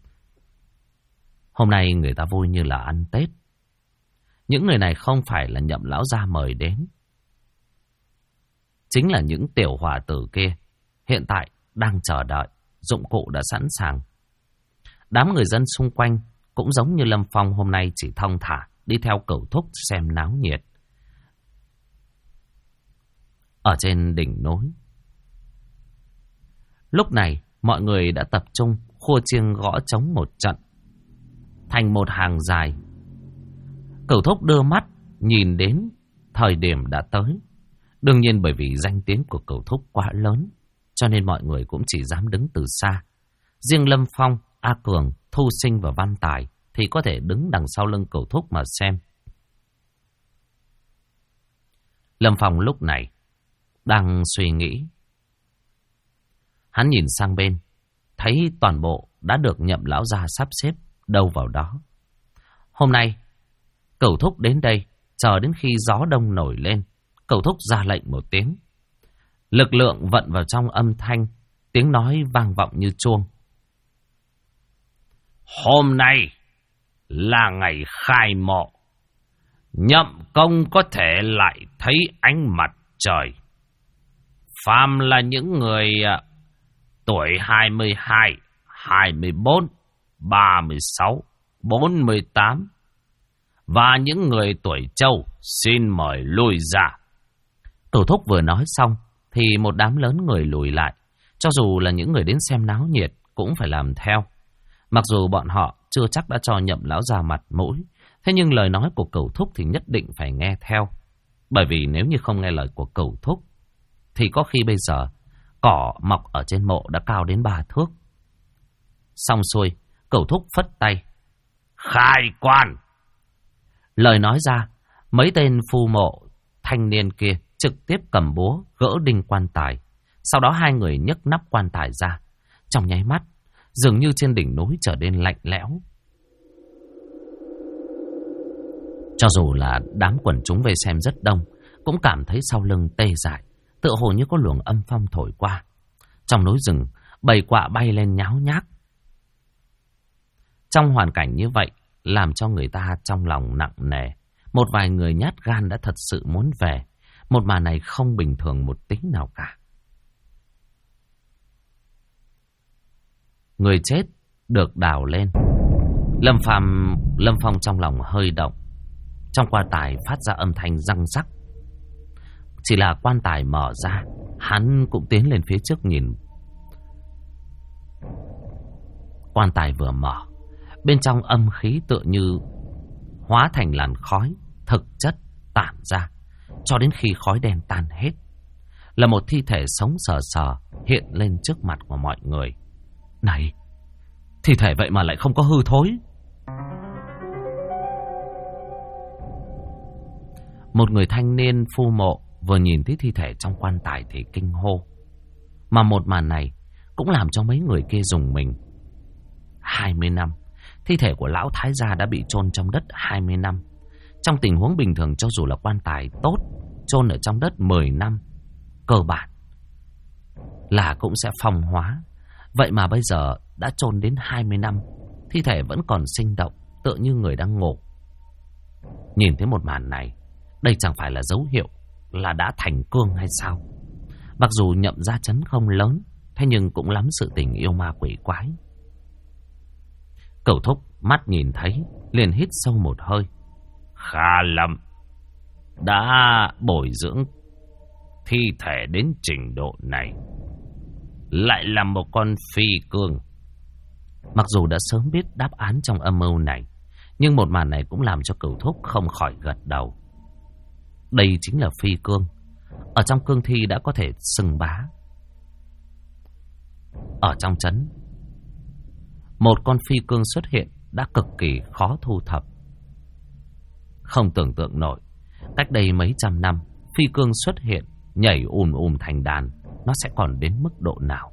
Hôm nay người ta vui như là ăn Tết. Những người này không phải là Nhậm lão gia mời đến, chính là những tiểu hòa tử kia hiện tại đang chờ đợi. Dụng cụ đã sẵn sàng. Đám người dân xung quanh cũng giống như Lâm Phong hôm nay chỉ thong thả đi theo Cửu Thúc xem náo nhiệt. Ở trên đỉnh núi, lúc này mọi người đã tập trung khua chiêng gõ trống một trận, thành một hàng dài. Cửu Thúc đưa mắt nhìn đến thời điểm đã tới. Đương nhiên bởi vì danh tiếng của Cửu Thúc quá lớn, cho nên mọi người cũng chỉ dám đứng từ xa. Riêng Lâm Phong, A Cường, Thu Sinh và Văn Tài thì có thể đứng đằng sau lưng Cửu Thúc mà xem. Lâm Phong lúc này đang suy nghĩ. Hắn nhìn sang bên, thấy toàn bộ đã được Nhậm lão gia sắp xếp đâu vào đó. Hôm nay, Cẩu Thúc đến đây, chờ đến khi gió đông nổi lên, Cẩu Thúc ra lệnh một tiếng. Lực lượng vận vào trong âm thanh, tiếng nói vang vọng như chuông. Hôm nay là ngày khai mộ. Nhậm công có thể lại thấy ánh mặt trời. Phàm là những người tuổi 22, 24, 36, 48 và những người tuổi trâu xin mời lui ra. Cẩu Thúc vừa nói xong thì một đám lớn người lùi lại. Cho dù là những người đến xem náo nhiệt cũng phải làm theo. Mặc dù bọn họ chưa chắc đã cho Nhậm lão già mặt mũi, thế nhưng lời nói của Cẩu Thúc thì nhất định phải nghe theo. Bởi vì nếu như không nghe lời của Cẩu Thúc thì có khi bây giờ cỏ mọc ở trên mộ đã cao đến 3 thước. Xong xuôi, Cẩu Thúc phất tay. Khai quan! Lời nói ra, mấy tên phu mộ thanh niên kia trực tiếp cầm búa gỡ đinh quan tài. Sau đó hai người nhấc nắp quan tài ra. Trong nháy mắt, dường như trên đỉnh núi trở nên lạnh lẽo. Cho dù là đám quần chúng về xem rất đông, cũng cảm thấy sau lưng tê dại, tựa hồ như có luồng âm phong thổi qua. Trong núi rừng, bầy quạ bay lên nháo nhác. Trong hoàn cảnh như vậy, làm cho người ta trong lòng nặng nề. Một vài người nhát gan đã thật sự muốn về. Một màn này không bình thường một tí nào cả. Người chết được đào lên. Lâm Phong trong lòng hơi động. Trong quan tài phát ra âm thanh răng rắc. Chỉ là quan tài mở ra, hắn cũng tiến lên phía trước nhìn. Quan tài vừa mở, bên trong âm khí tựa như hóa thành làn khói, thực chất tản ra, cho đến khi khói đen tan hết. Là một thi thể sống sờ sờ hiện lên trước mặt của mọi người. Này, thi thể vậy mà lại không có hư thối. Một người thanh niên phu mộ vừa nhìn thấy thi thể trong quan tài thì kinh hô. Mà một màn này cũng làm cho mấy người kia rùng mình. 20 năm, thi thể của lão thái gia đã bị chôn trong đất 20 năm. Trong tình huống bình thường, cho dù là quan tài tốt, chôn ở trong đất 10 năm, cơ bản là cũng sẽ phong hóa. Vậy mà bây giờ đã chôn đến 20 năm, thi thể vẫn còn sinh động, tựa như người đang ngủ. Nhìn thấy một màn này, đây chẳng phải là dấu hiệu là đã thành cương hay sao? Mặc dù Nhậm gia trấn không lớn, thế nhưng cũng lắm sự tình yêu ma quỷ quái. Cẩu Thúc mắt nhìn thấy, liền hít sâu một hơi. Khá lắm, đã bồi dưỡng thi thể đến trình độ này, lại là một con phi cương. Mặc dù đã sớm biết đáp án trong âm mưu này, nhưng một màn này cũng làm cho Cẩu Thúc không khỏi gật đầu. Đây chính là phi cương. Ở trong cương thi đã có thể xưng bá. Ở trong trấn, một con phi cương xuất hiện đã cực kỳ khó thu thập. Không tưởng tượng nổi, cách đây mấy trăm năm, phi cương xuất hiện, nhảy thành đàn, nó sẽ còn đến mức độ nào?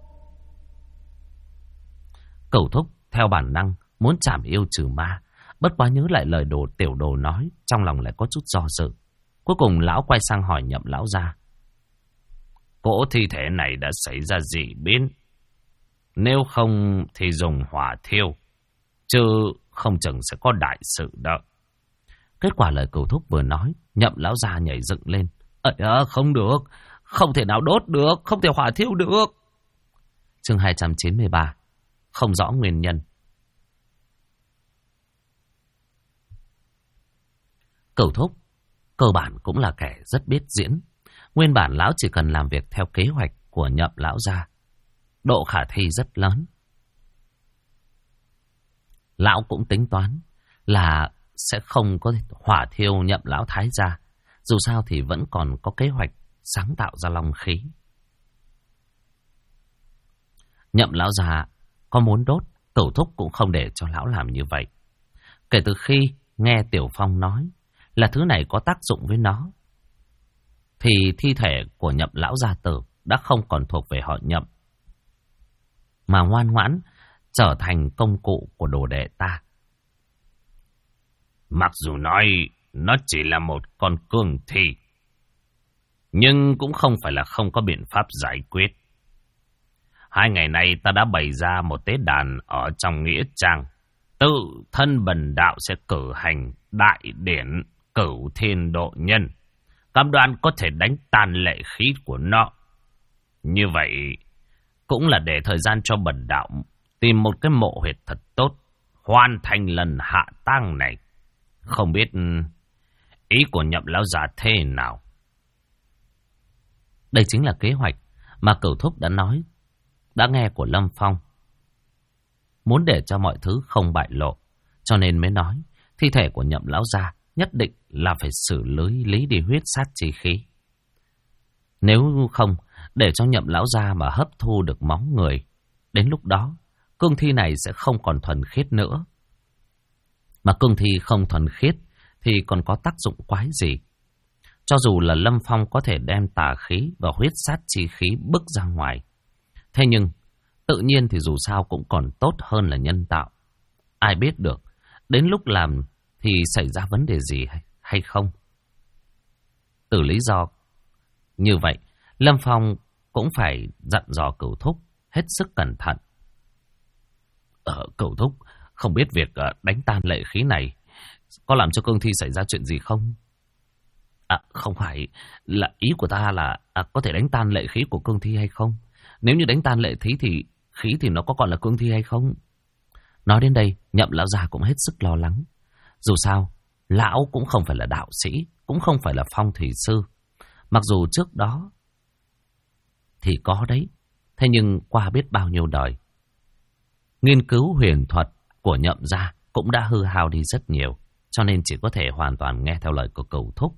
Cẩu Thúc theo bản năng muốn trảm yêu trừ ma, bất quá nhớ lại lời tiểu đồ nói, trong lòng lại có chút do dự. Cuối cùng lão quay sang hỏi Nhậm lão gia. Cỗ thi thể này đã xảy ra dị biến, nếu không thì dùng hỏa thiêu, chứ không chừng sẽ có đại sự đó. Kết quả lời Cẩu Thúc vừa nói, Nhậm lão gia nhảy dựng lên. Không được, không thể nào đốt được, không thể hỏa thiêu được. Chương 293, không rõ nguyên nhân. Cẩu Thúc cơ bản cũng là kẻ rất biết diễn. Nguyên bản lão chỉ cần làm việc theo kế hoạch của Nhậm lão gia, độ khả thi rất lớn. Lão cũng tính toán là sẽ không có hỏa thiêu Nhậm lão thái gia. Dù sao thì vẫn còn có kế hoạch sáng tạo ra long khí. Nhậm lão già có muốn đốt, Cẩu Thúc cũng không để cho lão làm như vậy. Kể từ khi nghe Tiểu Phong nói là thứ này có tác dụng với nó, thì thi thể của Nhậm lão gia tử đã không còn thuộc về họ Nhậm, mà ngoan ngoãn trở thành công cụ của đồ đệ ta. Mặc dù nói nó chỉ là một con cương thi, nhưng cũng không phải là không có biện pháp giải quyết. 2 ngày nay ta đã bày ra một tế đàn ở trong nghĩa trang. Tự thân Bần Đạo sẽ cử hành đại điển cửu thiên độ nhân, cam đoan có thể đánh tan lệ khí của nó. Như vậy cũng là để thời gian cho Bần Đạo tìm một cái mộ huyệt thật tốt, hoàn thành lần hạ tang này. Không biết ý của Nhậm lão già thế nào? Đây chính là kế hoạch mà Cửu Thúc đã nghe của Lâm Phong. Muốn để cho mọi thứ không bại lộ, cho nên mới nói thi thể của Nhậm lão gia nhất định là phải xử lý đi huyết sát chi khí. Nếu không, để cho Nhậm lão gia mà hấp thu được máu người, đến lúc đó cương thi này sẽ không còn thuần khiết nữa. Mà cương thi không thuần khiết thì còn có tác dụng quái gì? Cho dù là Lâm Phong có thể đem tà khí và huyết sát chi khí bức ra ngoài, thế nhưng tự nhiên thì dù sao cũng còn tốt hơn là nhân tạo. Ai biết được đến lúc làm thì xảy ra vấn đề gì hay không? Từ lý do như vậy, Lâm Phong cũng phải dặn dò Cửu Thúc hết sức cẩn thận. Cửu Thúc, không biết việc đánh tan lệ khí này có làm cho cương thi xảy ra chuyện gì không? Không phải, là ý của ta là có thể đánh tan lệ khí của cương thi hay không? Nếu như đánh tan lệ khí thì nó có còn là cương thi hay không? Nói đến đây, Nhậm lão già cũng hết sức lo lắng. Dù sao, lão cũng không phải là đạo sĩ, cũng không phải là phong thủy sư. Mặc dù trước đó thì có đấy, thế nhưng qua biết bao nhiêu đời, nghiên cứu huyền thuật của Nhậm gia cũng đã hư hao đi rất nhiều, cho nên chỉ có thể hoàn toàn nghe theo lời của Cửu Thúc.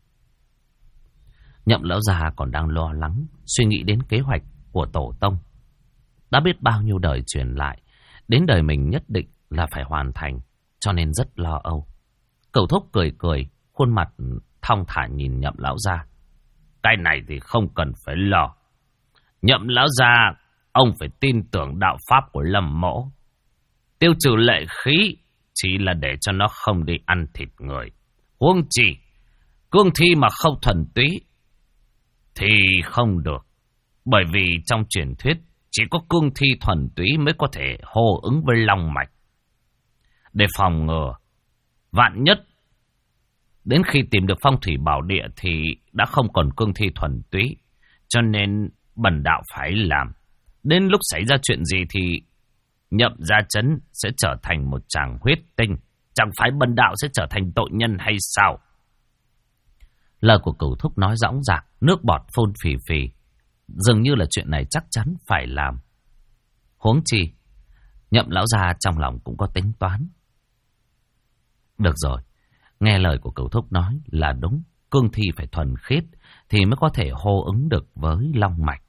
Nhậm lão già còn đang lo lắng, suy nghĩ đến kế hoạch của tổ tông. Đã biết bao nhiêu đời truyền lại, đến đời mình nhất định là phải hoàn thành, cho nên rất lo âu. Cửu Thúc cười cười, khuôn mặt thong thả nhìn Nhậm lão già. Cái này thì không cần phải lo. Nhậm lão già, ông phải tin tưởng đạo pháp của Lâm mỗ. Tiêu trừ lệ khí chỉ là để cho nó không đi ăn thịt người. Huống chi cương thi mà không thuần túy thì không được. Bởi vì trong truyền thuyết chỉ có cương thi thuần túy mới có thể hô ứng với long mạch. Để phòng ngừa vạn nhất đến khi tìm được phong thủy bảo địa thì đã không còn cương thi thuần túy, cho nên Bần Đạo phải làm. Đến lúc xảy ra chuyện gì thì Nhậm gia trấn sẽ trở thành một tràng huyết tinh. Chẳng phải Bần Đạo sẽ trở thành tội nhân hay sao? Lời của Cửu Thúc nói dõng dạc, nước bọt phun phì phì. Dường như là chuyện này chắc chắn phải làm. Huống chi, Nhậm lão già trong lòng cũng có tính toán. Được rồi, nghe lời của Cửu Thúc nói là đúng. Cương thi phải thuần khiết thì mới có thể hô ứng được với long mạch.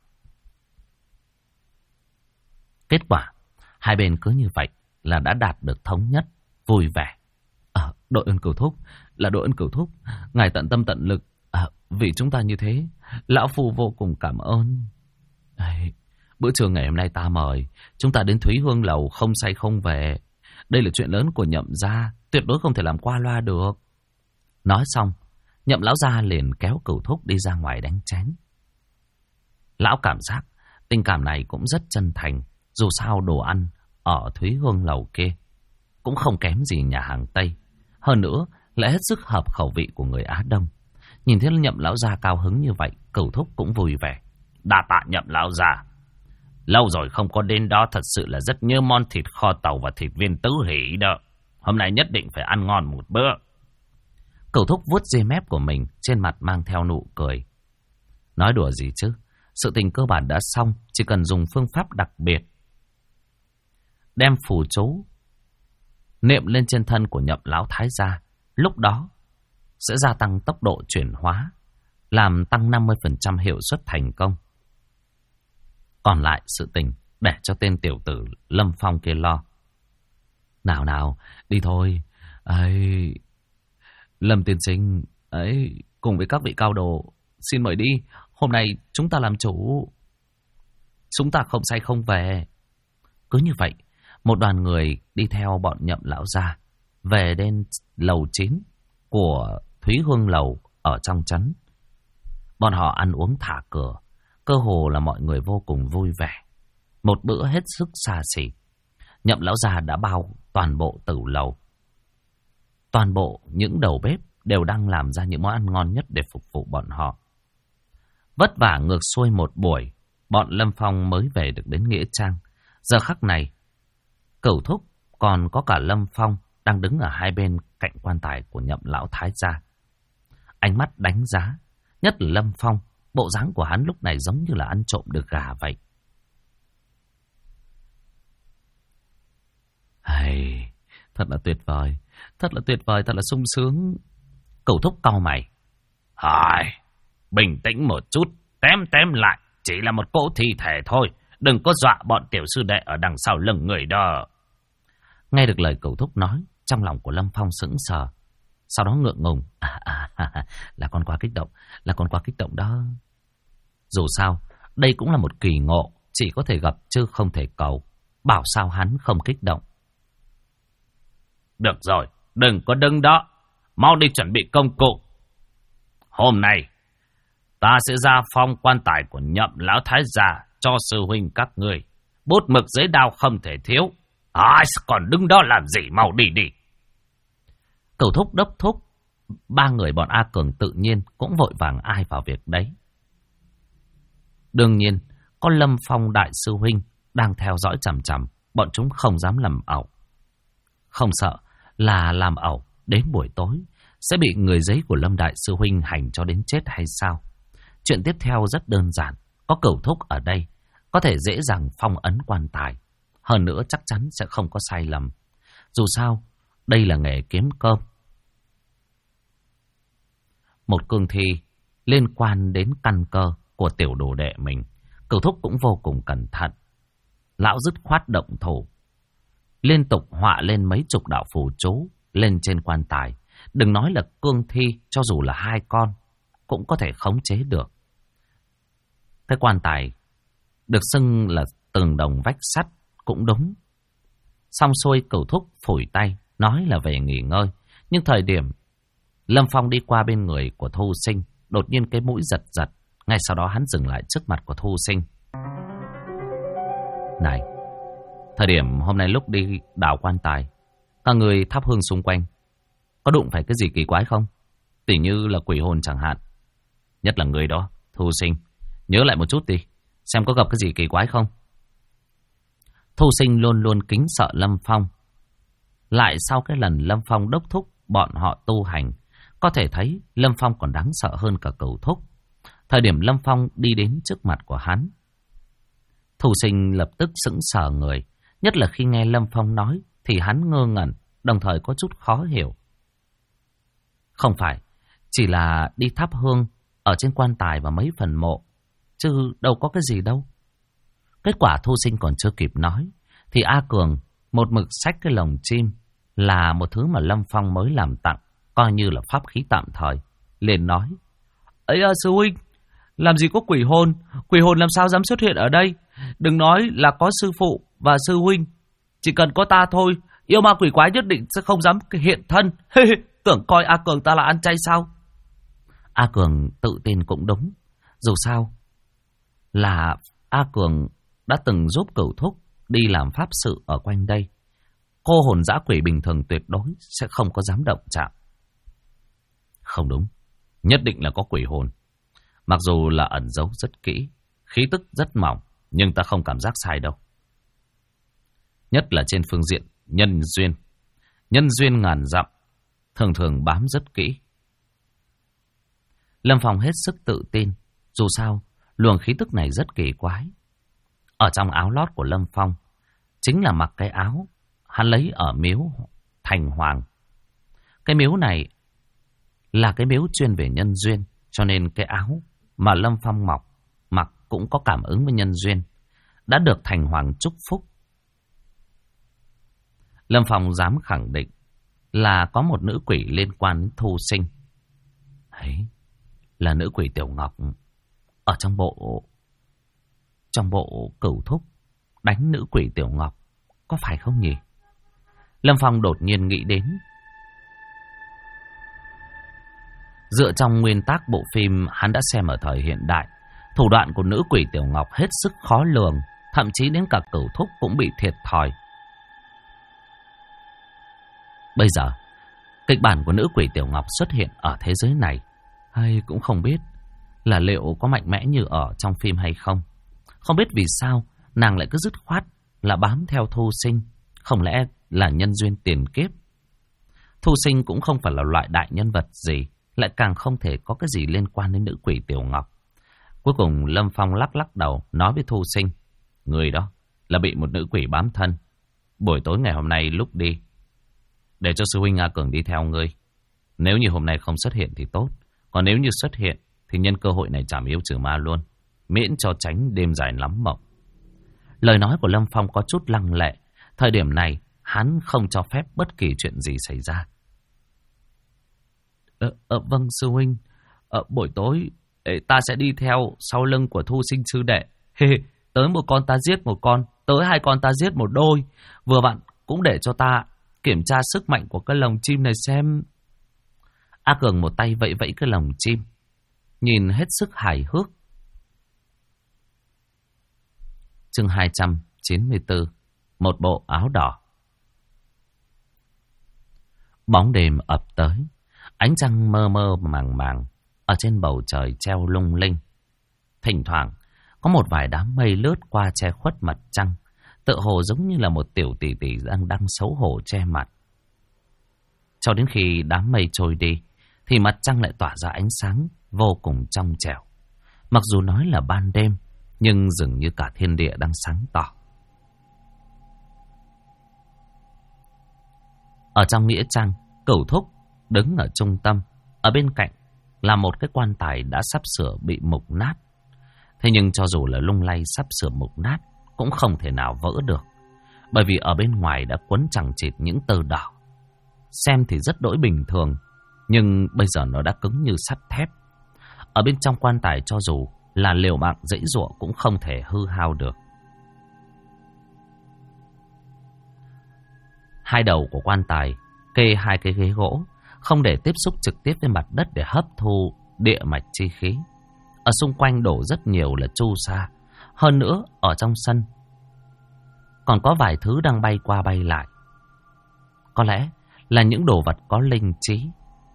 Kết quả, hai bên cứ như vậy là đã đạt được thống nhất, vui vẻ. Đội ơn Cửu Thúc, là đội ơn Cửu Thúc. Ngài tận tâm tận lực vì chúng ta như thế. Lão Phu vô cùng cảm ơn. Bữa trưa ngày hôm nay ta mời chúng ta đến Thúy Hương Lầu không say không về. Đây là chuyện lớn của Nhậm gia, tuyệt đối không thể làm qua loa được. Nói xong, Nhậm lão gia liền kéo Cửu Thúc đi ra ngoài đánh chén. Lão cảm giác tình cảm này cũng rất chân thành. Dù sao đồ ăn ở Thúy Hương Lầu kia cũng không kém gì nhà hàng Tây. Hơn nữa lại hết sức hợp khẩu vị của người Á Đông. Nhìn thấy Nhậm lão gia cao hứng như vậy, Cửu Thúc cũng vui vẻ. Đa tạ Nhậm lão gia. Lâu rồi không có đến đó, thật sự là rất nhớ món thịt kho tàu và thịt viên tứ hỷ đó. Hôm nay nhất định phải ăn ngon một bữa. Cửu Thúc vuốt ria mép của mình, trên mặt mang theo nụ cười. Nói đùa gì chứ, sự tình cơ bản đã xong, chỉ cần dùng phương pháp đặc biệt. Đem phù chú niệm lên trên thân của Nhậm lão thái gia, lúc đó sẽ gia tăng tốc độ chuyển hóa, làm tăng 50% hiệu suất thành công. Còn lại sự tình để cho tên tiểu tử Lâm Phong kia lo. Nào, đi thôi. Lâm tiên sinh, cùng với các vị cao đồ, xin mời đi. Hôm nay chúng ta làm chủ. Chúng ta không say không về. Cứ như vậy Một đoàn người đi theo bọn Nhậm lão gia về đến lầu 9 của Thúy Hương lầu ở trong trấn. Bọn họ ăn uống thả cửa, cơ hồ là mọi người vô cùng vui vẻ. Một bữa hết sức xa xỉ. Nhậm lão gia đã bao toàn bộ tử lầu. Toàn bộ những đầu bếp đều đang làm ra những món ăn ngon nhất để phục vụ bọn họ. Vất vả ngược xuôi một buổi, bọn Lâm Phong mới về được đến Nghĩa Trang. Giờ khắc này, Cửu Thúc còn có cả Lâm Phong đang đứng ở hai bên cạnh quan tài của Nhậm lão thái gia. Ánh mắt đánh giá, nhất là Lâm Phong, bộ dáng của hắn lúc này giống như là ăn trộm được gà vậy. Hay, thật là tuyệt vời, thật là tuyệt vời, thật là sung sướng. Cửu Thúc cau mày. Hỏi, bình tĩnh một chút, tém lại, chỉ là một cỗ thi thể thôi, đừng có dọa bọn tiểu sư đệ ở đằng sau lưng người đó. Nghe được lời Cửu Thúc nói, trong lòng của Lâm Phong sững sờ, sau đó ngượng ngùng. Là con quá kích động, là con quá kích động đó. Dù sao, đây cũng là một kỳ ngộ, chỉ có thể gặp chứ không thể cầu. Bảo sao hắn không kích động. Được rồi, đừng có đứng đó, mau đi chuẩn bị công cụ. Hôm nay, ta sẽ ra phong quan tài của Nhậm lão thái gia cho sư huynh các ngươi. Bút mực giấy đao không thể thiếu. Ai còn đứng đó làm gì, mau đi đi. Cửu Thúc đốc thúc, ba người bọn A Cường tự nhiên cũng vội vàng ai vào việc đấy. Đương nhiên, có Lâm Phong đại sư huynh đang theo dõi chằm chằm, bọn chúng không dám làm ẩu. Không sợ là làm ẩu đến buổi tối sẽ bị người giấy của Lâm đại sư huynh hành cho đến chết hay sao? Chuyện tiếp theo rất đơn giản, có Cửu Thúc ở đây, có thể dễ dàng phong ấn quan tài. Hơn nữa chắc chắn sẽ không có sai lầm. Dù sao, đây là nghề kiếm cơm. Một cương thi liên quan đến căn cơ của tiểu đồ đệ mình, Cửu Thúc cũng vô cùng cẩn thận. Lão dứt khoát động thủ, liên tục họa lên mấy chục đạo phù chú lên trên quan tài. Đừng nói là cương thi, cho dù là hai con cũng có thể khống chế được. Cái quan tài được xưng là tường đồng vách sắt cũng đúng. Xong xuôi, Cửu Thúc phủi tay nói là về nghỉ ngơi. Nhưng thời điểm Lâm Phong đi qua bên người của Thu Sinh, đột nhiên cái mũi giật giật. Ngay sau đó hắn dừng lại trước mặt của Thu Sinh. Này, thời điểm hôm nay lúc đi đào quan tài, các người thắp hương xung quanh, có đụng phải cái gì kỳ quái không? Tỉ như là quỷ hồn chẳng hạn. Nhất là người đó, Thu Sinh, nhớ lại một chút đi, xem có gặp cái gì kỳ quái không. Thu Sinh luôn luôn kính sợ Lâm Phong. Lại sau cái lần Lâm Phong đốc thúc bọn họ tu hành, có thể thấy Lâm Phong còn đáng sợ hơn cả Cửu Thúc. Thời điểm Lâm Phong đi đến trước mặt của hắn, Thu Sinh lập tức sững sờ người. Nhất là khi nghe Lâm Phong nói thì hắn ngơ ngẩn, đồng thời có chút khó hiểu. Không phải chỉ là đi thắp hương ở trên quan tài và mấy phần mộ, chứ đâu có cái gì đâu. Kết quả Thu Sinh còn chưa kịp nói thì A Cường một mực xách cái lồng chim, là một thứ mà Lâm Phong mới làm tặng, coi như là pháp khí tạm thời, liền nói: ấy sư huynh, làm gì có quỷ hồn làm sao dám xuất hiện ở đây? Đừng nói là có sư phụ và sư huynh, chỉ cần có ta thôi, yêu ma quỷ quái nhất định sẽ không dám hiện thân. Tưởng coi A Cường ta là ăn chay sao? A Cường tự tin cũng đúng. Dù sao là A Cường đã từng giúp Cửu Thúc đi làm pháp sự ở quanh đây. Cô hồn dã quỷ bình thường tuyệt đối sẽ không có dám động chạm. Không đúng, nhất định là có quỷ hồn. Mặc dù là ẩn giấu rất kỹ, khí tức rất mỏng, nhưng ta không cảm giác sai đâu. Nhất là trên phương diện nhân duyên. Nhân duyên ngàn dặm, thường thường bám rất kỹ. Lâm Phong hết sức tự tin. Dù sao, luồng khí tức này rất kỳ quái. Ở trong áo lót của Lâm Phong, chính là mặc cái áo hắn lấy ở miếu Thành Hoàng. Cái miếu này là cái miếu chuyên về nhân duyên, cho nên cái áo mà Lâm Phong mặc cũng có cảm ứng với nhân duyên, đã được Thành Hoàng chúc phúc. Lâm Phong dám khẳng định là có một nữ quỷ liên quan đến Thu Sinh. Ấy là nữ quỷ Tiểu Ngọc. Ở trong bộ Cửu Thúc đánh nữ quỷ Tiểu Ngọc, có phải không nhỉ? Lâm Phong đột nhiên nghĩ đến. Dựa trong nguyên tắc bộ phim hắn đã xem ở thời hiện đại, thủ đoạn của nữ quỷ Tiểu Ngọc hết sức khó lường, thậm chí đến cả Cửu Thúc cũng bị thiệt thòi. Bây giờ, kịch bản của nữ quỷ Tiểu Ngọc xuất hiện ở thế giới này, hay cũng không biết là liệu có mạnh mẽ như ở trong phim hay không. Không biết vì sao nàng lại cứ dứt khoát là bám theo Thu Sinh, không lẽ là nhân duyên tiền kiếp. Thu Sinh cũng không phải là loại đại nhân vật gì, lại càng không thể có cái gì liên quan đến nữ quỷ Tiểu Ngọc. Cuối cùng Lâm Phong lắc lắc đầu nói với Thu Sinh, người đó là bị một nữ quỷ bám thân. Buổi tối ngày hôm nay lúc đi, để cho sư huynh A Cường đi theo ngươi. Nếu như hôm nay không xuất hiện thì tốt, còn nếu như xuất hiện thì nhân cơ hội này trảm yêu trừ ma luôn, miễn cho tránh đêm dài lắm mộng. Lời nói của Lâm Phong có chút lăng lệ. Thời điểm này hắn không cho phép bất kỳ chuyện gì xảy ra. Vâng sư huynh, buổi tối ta sẽ đi theo sau lưng của Thu Sinh sư đệ. Tới một con ta giết một con, tới hai con ta giết một đôi. Vừa vặn cũng để cho ta kiểm tra sức mạnh của cái lồng chim này xem. A Cường một tay vẫy vẫy cái lồng chim, nhìn hết sức hài hước. Chương 294, một bộ áo đỏ. Bóng đêm ập tới, ánh trăng mơ mơ màng màng ở trên bầu trời treo lung linh. Thỉnh thoảng có một vài đám mây lướt qua che khuất mặt trăng, tựa hồ giống như là một tiểu tỷ tỷ đang xấu hổ che mặt. Cho đến khi đám mây trôi đi thì mặt trăng lại tỏa ra ánh sáng vô cùng trong trẻo. Mặc dù nói là ban đêm, nhưng dường như cả thiên địa đang sáng tỏ. Ở trong nghĩa trang, Cửu Thúc đứng ở trung tâm, ở bên cạnh là một cái quan tài đã sắp sửa bị mục nát. Thế nhưng cho dù là lung lay sắp sửa mục nát cũng không thể nào vỡ được, bởi vì ở bên ngoài đã quấn chằng chịt những tơ đỏ. Xem thì rất đỗi bình thường, nhưng bây giờ nó đã cứng như sắt thép. Ở bên trong quan tài cho dù là liều mạng giãy giụa cũng không thể hư hao được. Hai đầu của quan tài kê hai cái ghế gỗ, không để tiếp xúc trực tiếp với mặt đất để hấp thu địa mạch chi khí. Ở xung quanh đổ rất nhiều là chu sa. Hơn nữa ở trong sân còn có vài thứ đang bay qua bay lại. Có lẽ là những đồ vật có linh trí.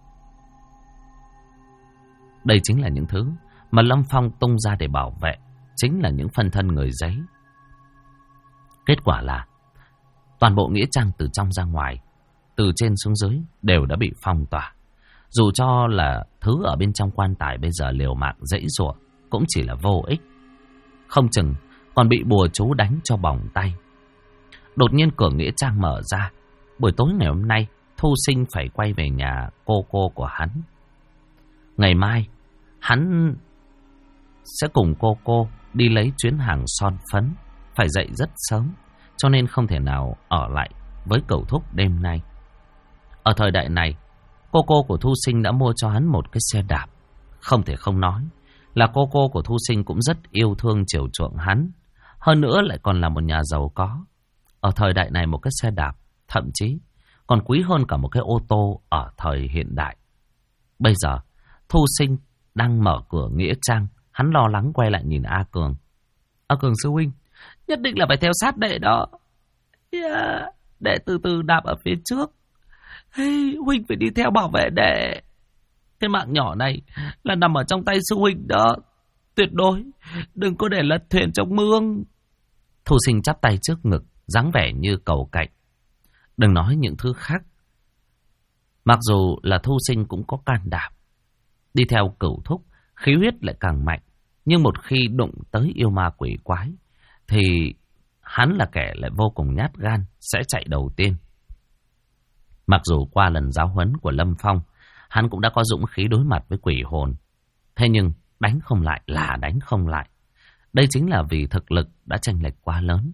Đây chính là những thứ mà Lâm Phong tung ra để bảo vệ, chính là những phân thân người giấy. Kết quả là toàn bộ nghĩa trang từ trong ra ngoài, từ trên xuống dưới đều đã bị phong tỏa. Dù cho là thứ ở bên trong quan tài bây giờ liều mạng giãy giụa cũng chỉ là vô ích, không chừng còn bị bùa chú đánh cho bỏng tay. Đột nhiên cửa nghĩa trang mở ra. Buổi tối ngày hôm nay Thu Sinh phải quay về nhà cô của hắn. Ngày mai hắn sẽ cùng cô đi lấy chuyến hàng son phấn, phải dậy rất sớm, cho nên không thể nào ở lại với Cửu Thúc đêm nay. Ở thời đại này, cô của Thu Sinh đã mua cho hắn một cái xe đạp. Không thể không nói là cô của Thu Sinh cũng rất yêu thương chiều chuộng hắn. Hơn nữa lại còn là một nhà giàu có. Ở thời đại này một cái xe đạp thậm chí còn quý hơn cả một cái ô tô ở thời hiện đại. Bây giờ Thu Sinh đang mở cửa nghĩa trang, hắn lo lắng quay lại nhìn A Cường. A Cường sư huynh, nhất định là phải theo sát đệ đó. Đệ từ từ đạp ở phía trước. Huynh phải đi theo bảo vệ đệ. Cái mạng nhỏ này là nằm ở trong tay sư huynh đó. Tuyệt đối đừng có để lật thuyền trong mương. Thu Sinh chắp tay trước ngực, dáng vẻ như cầu cạnh. Đừng nói những thứ khác, mặc dù là Thu Sinh cũng có can đảm đi theo Cửu Thúc, khí huyết lại càng mạnh. Nhưng một khi đụng tới yêu ma quỷ quái thì hắn là kẻ lại vô cùng nhát gan, sẽ chạy đầu tiên. Mặc dù qua lần giáo huấn của Lâm Phong, hắn cũng đã có dũng khí đối mặt với quỷ hồn. Thế nhưng đánh không lại là đánh không lại. Đây chính là vì thực lực đã chênh lệch quá lớn.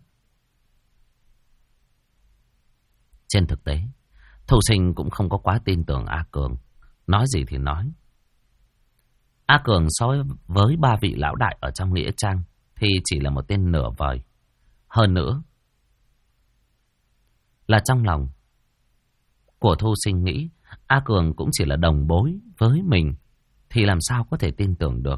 Trên thực tế, Thu Sinh cũng không có quá tin tưởng A Cường. Nói gì thì nói, A Cường so với ba vị lão đại ở trong nghĩa trang thì chỉ là một tên nửa vời. Hơn nữa, là trong lòng của Thu Sinh nghĩ A Cường cũng chỉ là đồng bối với mình, thì làm sao có thể tin tưởng được.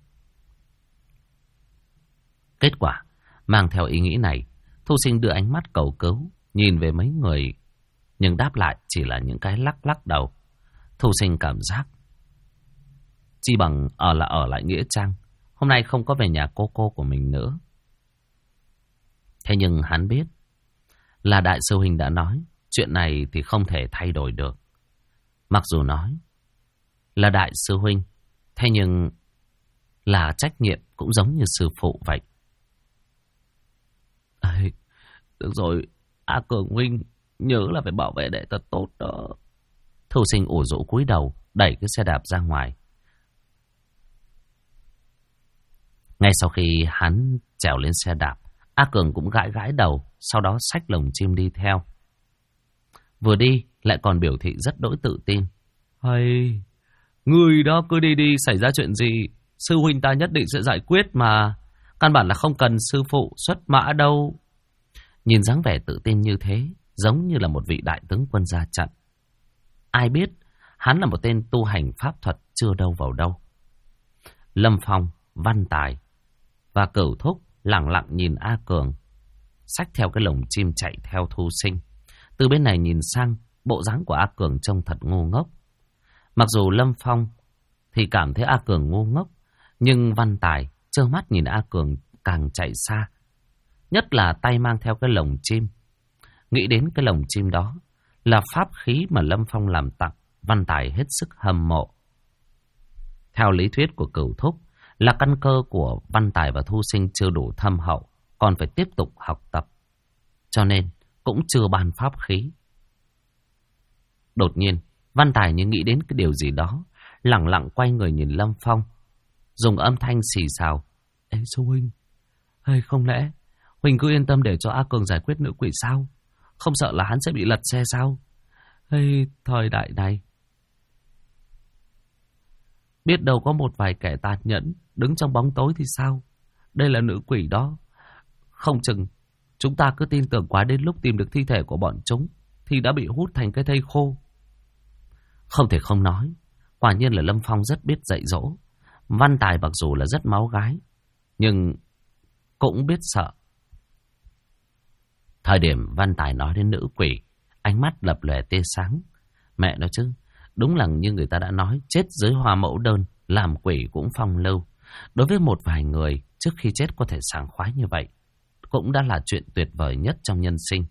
Kết quả, mang theo ý nghĩ này, Thu Sinh đưa ánh mắt cầu cứu, nhìn về mấy người, nhưng đáp lại chỉ là những cái lắc lắc đầu. Thu Sinh cảm giác chi bằng ở lại Nghĩa Trang, hôm nay không có về nhà cô của mình nữa. Thế nhưng hắn biết là Đại sư huynh đã nói, chuyện này thì không thể thay đổi được. Mặc dù nói là Đại sư huynh, thế nhưng là trách nhiệm cũng giống như sư phụ vậy. Được rồi, A Cường huynh, nhớ là phải bảo vệ đệ thật tốt đó. Thu Sinh ủ rũ cúi đầu, đẩy cái xe đạp ra ngoài. Ngay sau khi hắn trèo lên xe đạp, A Cường cũng gãi gãi đầu, sau đó xách lồng chim đi theo. Vừa đi lại còn biểu thị rất đỗi tự tin. Hay, người đó cứ đi đi, xảy ra chuyện gì sư huynh ta nhất định sẽ giải quyết mà. Căn bản là không cần sư phụ xuất mã đâu. Nhìn dáng vẻ tự tin như thế, giống như là một vị đại tướng quân ra trận. Ai biết hắn là một tên tu hành pháp thuật chưa đâu vào đâu. Lâm Phong, Văn Tài và Cửu Thúc lặng lặng nhìn A Cường xách theo cái lồng chim chạy theo Thu Sinh. Từ bên này nhìn sang, bộ dáng của A Cường trông thật ngu ngốc. Mặc dù Lâm Phong thì cảm thấy A Cường ngu ngốc, nhưng Văn Tài trơ mắt nhìn A Cường càng chạy xa, nhất là tay mang theo cái lồng chim. Nghĩ đến cái lồng chim đó là pháp khí mà Lâm Phong làm tặng, Văn Tài hết sức hâm mộ. Theo lý thuyết của Cửu Thúc, là căn cơ của Văn Tài và Thu Sinh chưa đủ thâm hậu, còn phải tiếp tục học tập, cho nên cũng chưa ban pháp khí. Đột nhiên, Văn Tài như nghĩ đến cái điều gì đó, lẳng lặng quay người nhìn Lâm Phong, dùng âm thanh xì xào. Ê sư huynh, hay không lẽ huynh cứ yên tâm để cho A Cường giải quyết nữ quỷ sao? Không sợ là hắn sẽ bị lật xe sao? Hay thời đại này, biết đâu có một vài kẻ tàn nhẫn đứng trong bóng tối thì sao? Đây là nữ quỷ đó. Không chừng chúng ta cứ tin tưởng quá, đến lúc tìm được thi thể của bọn chúng thì đã bị hút thành cái thây khô. Không thể không nói, quả nhiên là Lâm Phong rất biết dạy dỗ. Văn Tài mặc dù là rất máu gái, nhưng cũng biết sợ. Thời điểm Văn Tài nói đến nữ quỷ, ánh mắt lập lòe tia sáng. Mẹ nói chứ, đúng là như người ta đã nói, chết dưới hoa mẫu đơn, làm quỷ cũng phong lưu. Đối với một vài người, trước khi chết có thể sảng khoái như vậy, cũng đã là chuyện tuyệt vời nhất trong nhân sinh.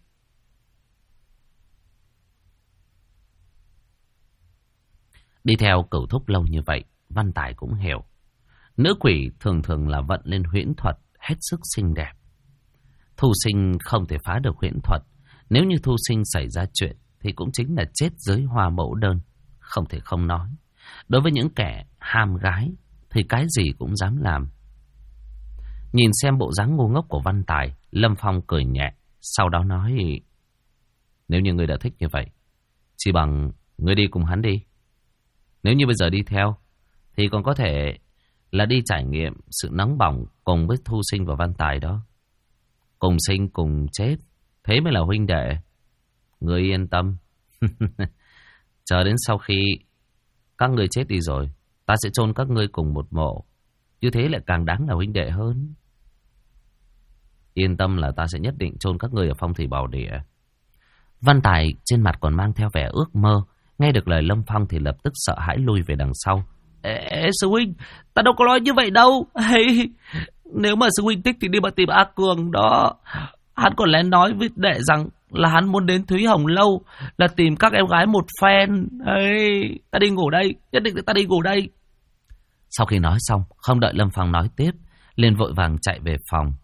Đi theo Cửu Thúc lâu như vậy, Văn Tài cũng hiểu. Nữ quỷ thường thường là vận lên huyễn thuật, hết sức xinh đẹp. Thu Sinh không thể phá được huyễn thuật. Nếu như Thu Sinh xảy ra chuyện, thì cũng chính là chết dưới hoa mẫu đơn. Không thể không nói, đối với những kẻ ham gái thì cái gì cũng dám làm. Nhìn xem bộ dáng ngu ngốc của Văn Tài, Lâm Phong cười nhẹ, sau đó nói: nếu như ngươi đã thích như vậy, chỉ bằng ngươi đi cùng hắn đi. Nếu như bây giờ đi theo, thì còn có thể là đi trải nghiệm sự nóng bỏng cùng với Thu Sinh và Văn Tài đó. Cùng sinh cùng chết, thế mới là huynh đệ. Ngươi yên tâm. Chờ đến sau khi các ngươi chết đi rồi, ta sẽ chôn các ngươi cùng một mộ. Như thế lại càng đáng là huynh đệ hơn. Yên tâm là ta sẽ nhất định chôn các ngươi ở Phong Thủy Bảo Địa. Văn Tài trên mặt còn mang theo vẻ ước mơ. Nghe được lời Lâm Phong thì lập tức sợ hãi lui về đằng sau. Ê sư huynh, ta đâu có nói như vậy đâu. Hey, nếu mà sư huynh thích thì đi mà tìm A Cường đó. Hắn còn lén nói với đệ rằng là hắn muốn đến Thúy Hồng Lâu, là tìm các em gái một phen. Hey, ta đi ngủ đây, nhất định là ta đi ngủ đây. Sau khi nói xong, không đợi Lâm Phong nói tiếp, liền vội vàng chạy về phòng.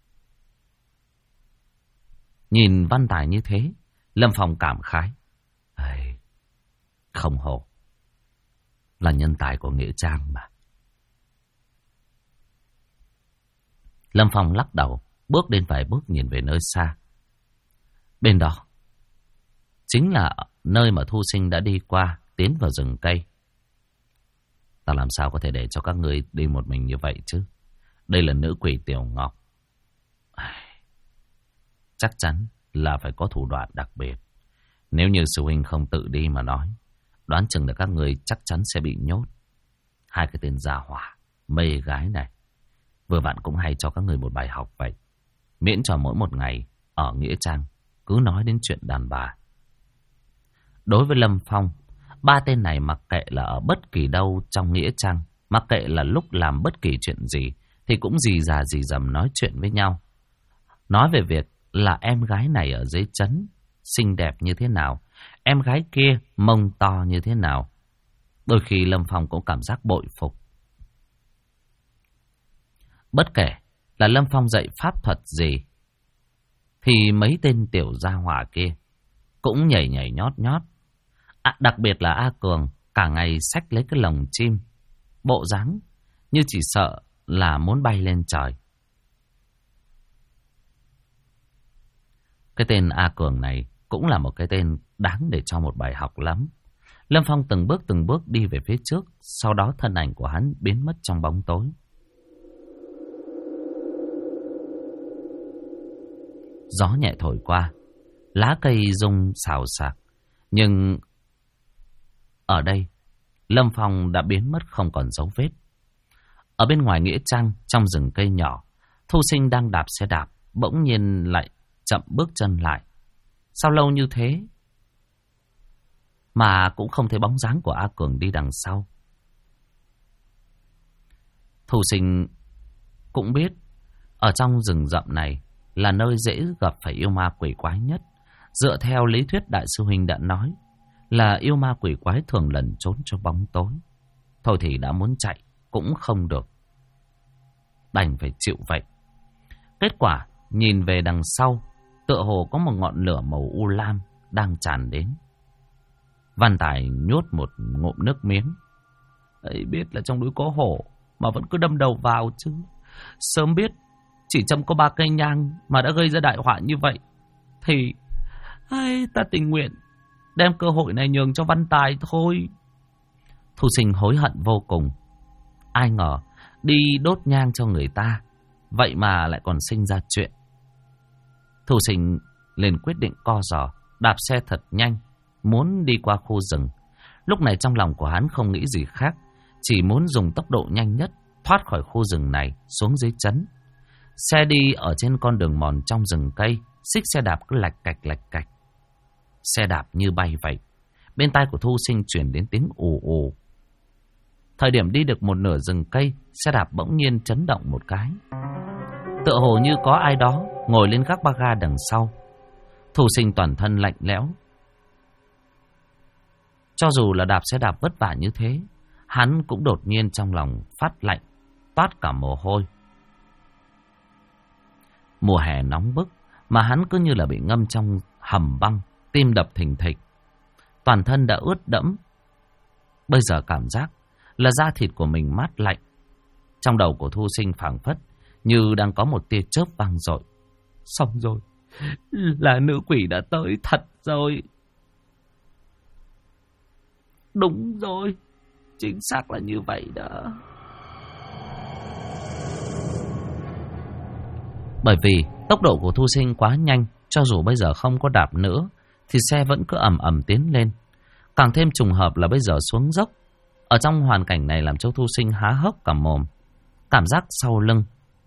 Nhìn Văn Tài như thế, Lâm Phong cảm khái. Hey, không hổ là nhân tài của Nghĩa Trang mà. Lâm Phong lắc đầu, bước đến vài bước nhìn về nơi xa. Bên đó chính là nơi mà Thu Sinh đã đi qua, tiến vào rừng cây. Ta làm sao có thể để cho các ngươi đi một mình như vậy chứ? Đây là nữ quỷ Tiểu Ngọc. Chắc chắn là phải có thủ đoạn đặc biệt. Nếu như sư huynh không tự đi mà nói, đoán chừng là các người chắc chắn sẽ bị nhốt. Hai cái tên già hỏa, mê gái này, vừa vặn cũng hay cho các người một bài học vậy. Miễn cho mỗi một ngày ở Nghĩa Trang cứ nói đến chuyện đàn bà. Đối với Lâm Phong, ba tên này mặc kệ là ở bất kỳ đâu trong Nghĩa Trang, mặc kệ là lúc làm bất kỳ chuyện gì, thì cũng rì rà rì rầm nói chuyện với nhau. Nói về việc là em gái này ở dưới trấn xinh đẹp như thế nào, em gái kia mông to như thế nào. Đôi khi Lâm Phong cũng cảm giác bội phục. Bất kể là Lâm Phong dạy pháp thuật gì, thì mấy tên tiểu gia hỏa kia cũng nhảy nhảy nhót nhót. Đặc biệt là A Cường, cả ngày xách lấy cái lồng chim, bộ dáng như chỉ sợ là muốn bay lên trời. Cái tên A Cường này cũng là một cái tên đáng để cho một bài học lắm. Lâm Phong từng bước đi về phía trước, sau đó thân ảnh của hắn biến mất trong bóng tối. Gió nhẹ thổi qua, lá cây rung xào xạc, nhưng ở đây Lâm Phong đã biến mất không còn dấu vết. Ở bên ngoài nghĩa trang, trong rừng cây nhỏ, Thu Sinh đang đạp xe đạp, bỗng nhiên lại chậm bước chân lại. Sao lâu như thế mà cũng không thấy bóng dáng của A Cường đi đằng sau. Thu Sinh cũng biết ở trong rừng rậm này là nơi dễ gặp phải yêu ma quỷ quái nhất. Dựa theo lý thuyết đại sư huynh đã nói là yêu ma quỷ quái thường lẩn trốn trong bóng tối. Thôi thì đã muốn chạy cũng không được, đành phải chịu vậy. Kết quả nhìn về đằng sau, tựa hồ có một ngọn lửa màu u lam đang tràn đến. Văn Tài nhốt một ngụm nước miếng. Ấy, biết là trong núi có hổ mà vẫn cứ đâm đầu vào chứ. Sớm biết chỉ châm có 3 cây nhang mà đã gây ra đại họa như vậy, thì ta tình nguyện đem cơ hội này nhường cho Văn Tài thôi. Thu Sinh hối hận vô cùng. Ai ngờ đi đốt nhang cho người ta, vậy mà lại còn sinh ra chuyện. Thu Sinh liền quyết định co giò, đạp xe thật nhanh, muốn đi qua khu rừng. Lúc này trong lòng của hắn không nghĩ gì khác, chỉ muốn dùng tốc độ nhanh nhất thoát khỏi khu rừng này xuống dưới trấn. Xe đi ở trên con đường mòn trong rừng cây, xích xe đạp cứ lạch cạch. Xe đạp như bay vậy. Bên tai của Thu Sinh chuyển đến tiếng ù ù. Thời điểm đi được một nửa rừng cây, xe đạp bỗng nhiên chấn động một cái. Tựa hồ như có ai đó ngồi lên gác ba ga đằng sau. Thu Sinh toàn thân lạnh lẽo. Cho dù là đạp xe đạp vất vả như thế, hắn cũng đột nhiên trong lòng phát lạnh, toát cả mồ hôi. Mùa hè nóng bức mà hắn cứ như là bị ngâm trong hầm băng, tim đập thình thịch. Toàn thân đã ướt đẫm. Bây giờ cảm giác là da thịt của mình mát lạnh. Trong đầu của Thu Sinh phảng phất như đang có một tia chớp vang dội. Xong rồi, là nữ quỷ đã tới thật rồi. Đúng rồi, chính xác là như vậy đó. Bởi vì tốc độ của Thu Sinh quá nhanh, cho dù bây giờ không có đạp nữa thì xe vẫn cứ ầm ầm tiến lên. Càng thêm trùng hợp là bây giờ xuống dốc. Ở trong hoàn cảnh này làm cho Thu Sinh há hốc cả mồm. Cảm giác sau lưng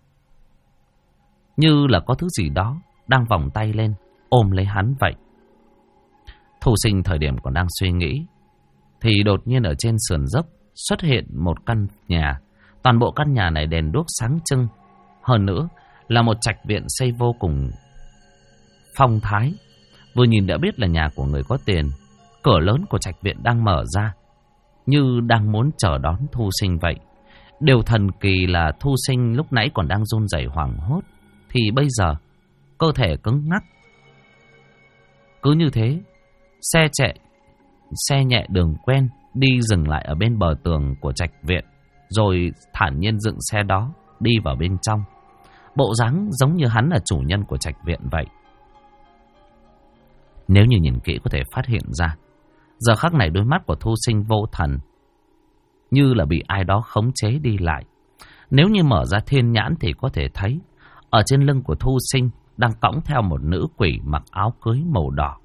như là có thứ gì đó đang vòng tay lên ôm lấy hắn vậy. Thu Sinh thời điểm còn đang suy nghĩ thì đột nhiên ở trên sườn dốc xuất hiện một căn nhà. Toàn bộ căn nhà này đèn đuốc sáng trưng. Hơn nữa là một trạch viện xây vô cùng phong thái. Vừa nhìn đã biết là nhà của người có tiền. Cửa lớn của trạch viện đang mở ra, như đang muốn chờ đón Thu Sinh vậy. Điều thần kỳ là Thu Sinh lúc nãy còn đang run rẩy hoảng hốt, thì bây giờ cơ thể cứng ngắc. Cứ như thế, xe nhẹ đường quen đi dừng lại ở bên bờ tường của trạch viện, rồi thản nhiên dựng xe đó đi vào bên trong. Bộ dáng giống như hắn là chủ nhân của trạch viện vậy. Nếu như nhìn kỹ có thể phát hiện ra, giờ khắc này đôi mắt của Thu Sinh vô thần, như là bị ai đó khống chế đi lại. Nếu như mở ra thiên nhãn thì có thể thấy ở trên lưng của Thu Sinh đang cõng theo một nữ quỷ mặc áo cưới màu đỏ.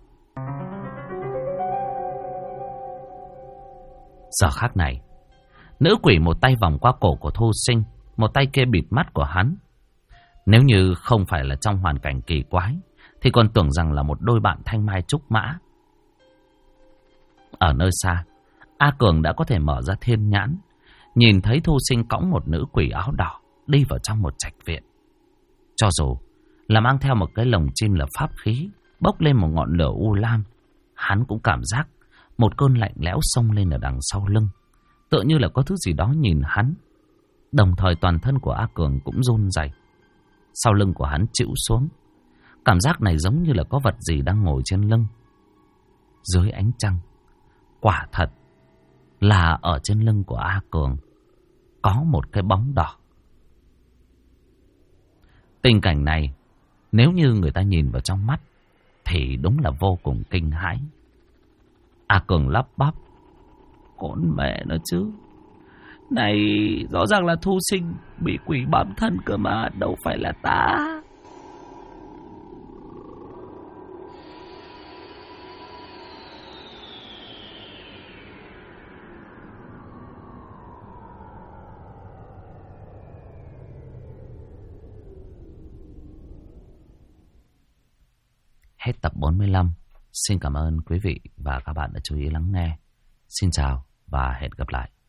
Giờ khắc này, nữ quỷ một tay vòng qua cổ của Thu Sinh, một tay kia bịt mắt của hắn. Nếu như không phải là trong hoàn cảnh kỳ quái, thì còn tưởng rằng là một đôi bạn thanh mai trúc mã. Ở nơi xa, A Cường đã có thể mở ra thiên nhãn, nhìn thấy Thu Sinh cõng một nữ quỷ áo đỏ đi vào trong một trạch viện. Cho dù là mang theo một cái lồng chim là pháp khí, bốc lên một ngọn lửa u lam, hắn cũng cảm giác một cơn lạnh lẽo xông lên ở đằng sau lưng, tựa như là có thứ gì đó nhìn hắn. Đồng thời toàn thân của A Cường cũng run rẩy. Sau lưng của hắn chịu xuống, cảm giác này giống như là có vật gì đang ngồi trên lưng. Dưới ánh trăng, quả thật là ở trên lưng của A Cường có một cái bóng đỏ. Tình cảnh này, nếu như người ta nhìn vào trong mắt thì đúng là vô cùng kinh hãi. A Cường lắp bắp: "Con mẹ nó chứ, này rõ ràng là Thu Sinh bị quỷ bám thân cơ mà, đâu phải là ta." Hết tập 45. Xin cảm ơn quý vị và các bạn đã chú ý lắng nghe. Xin chào và hẹn gặp lại.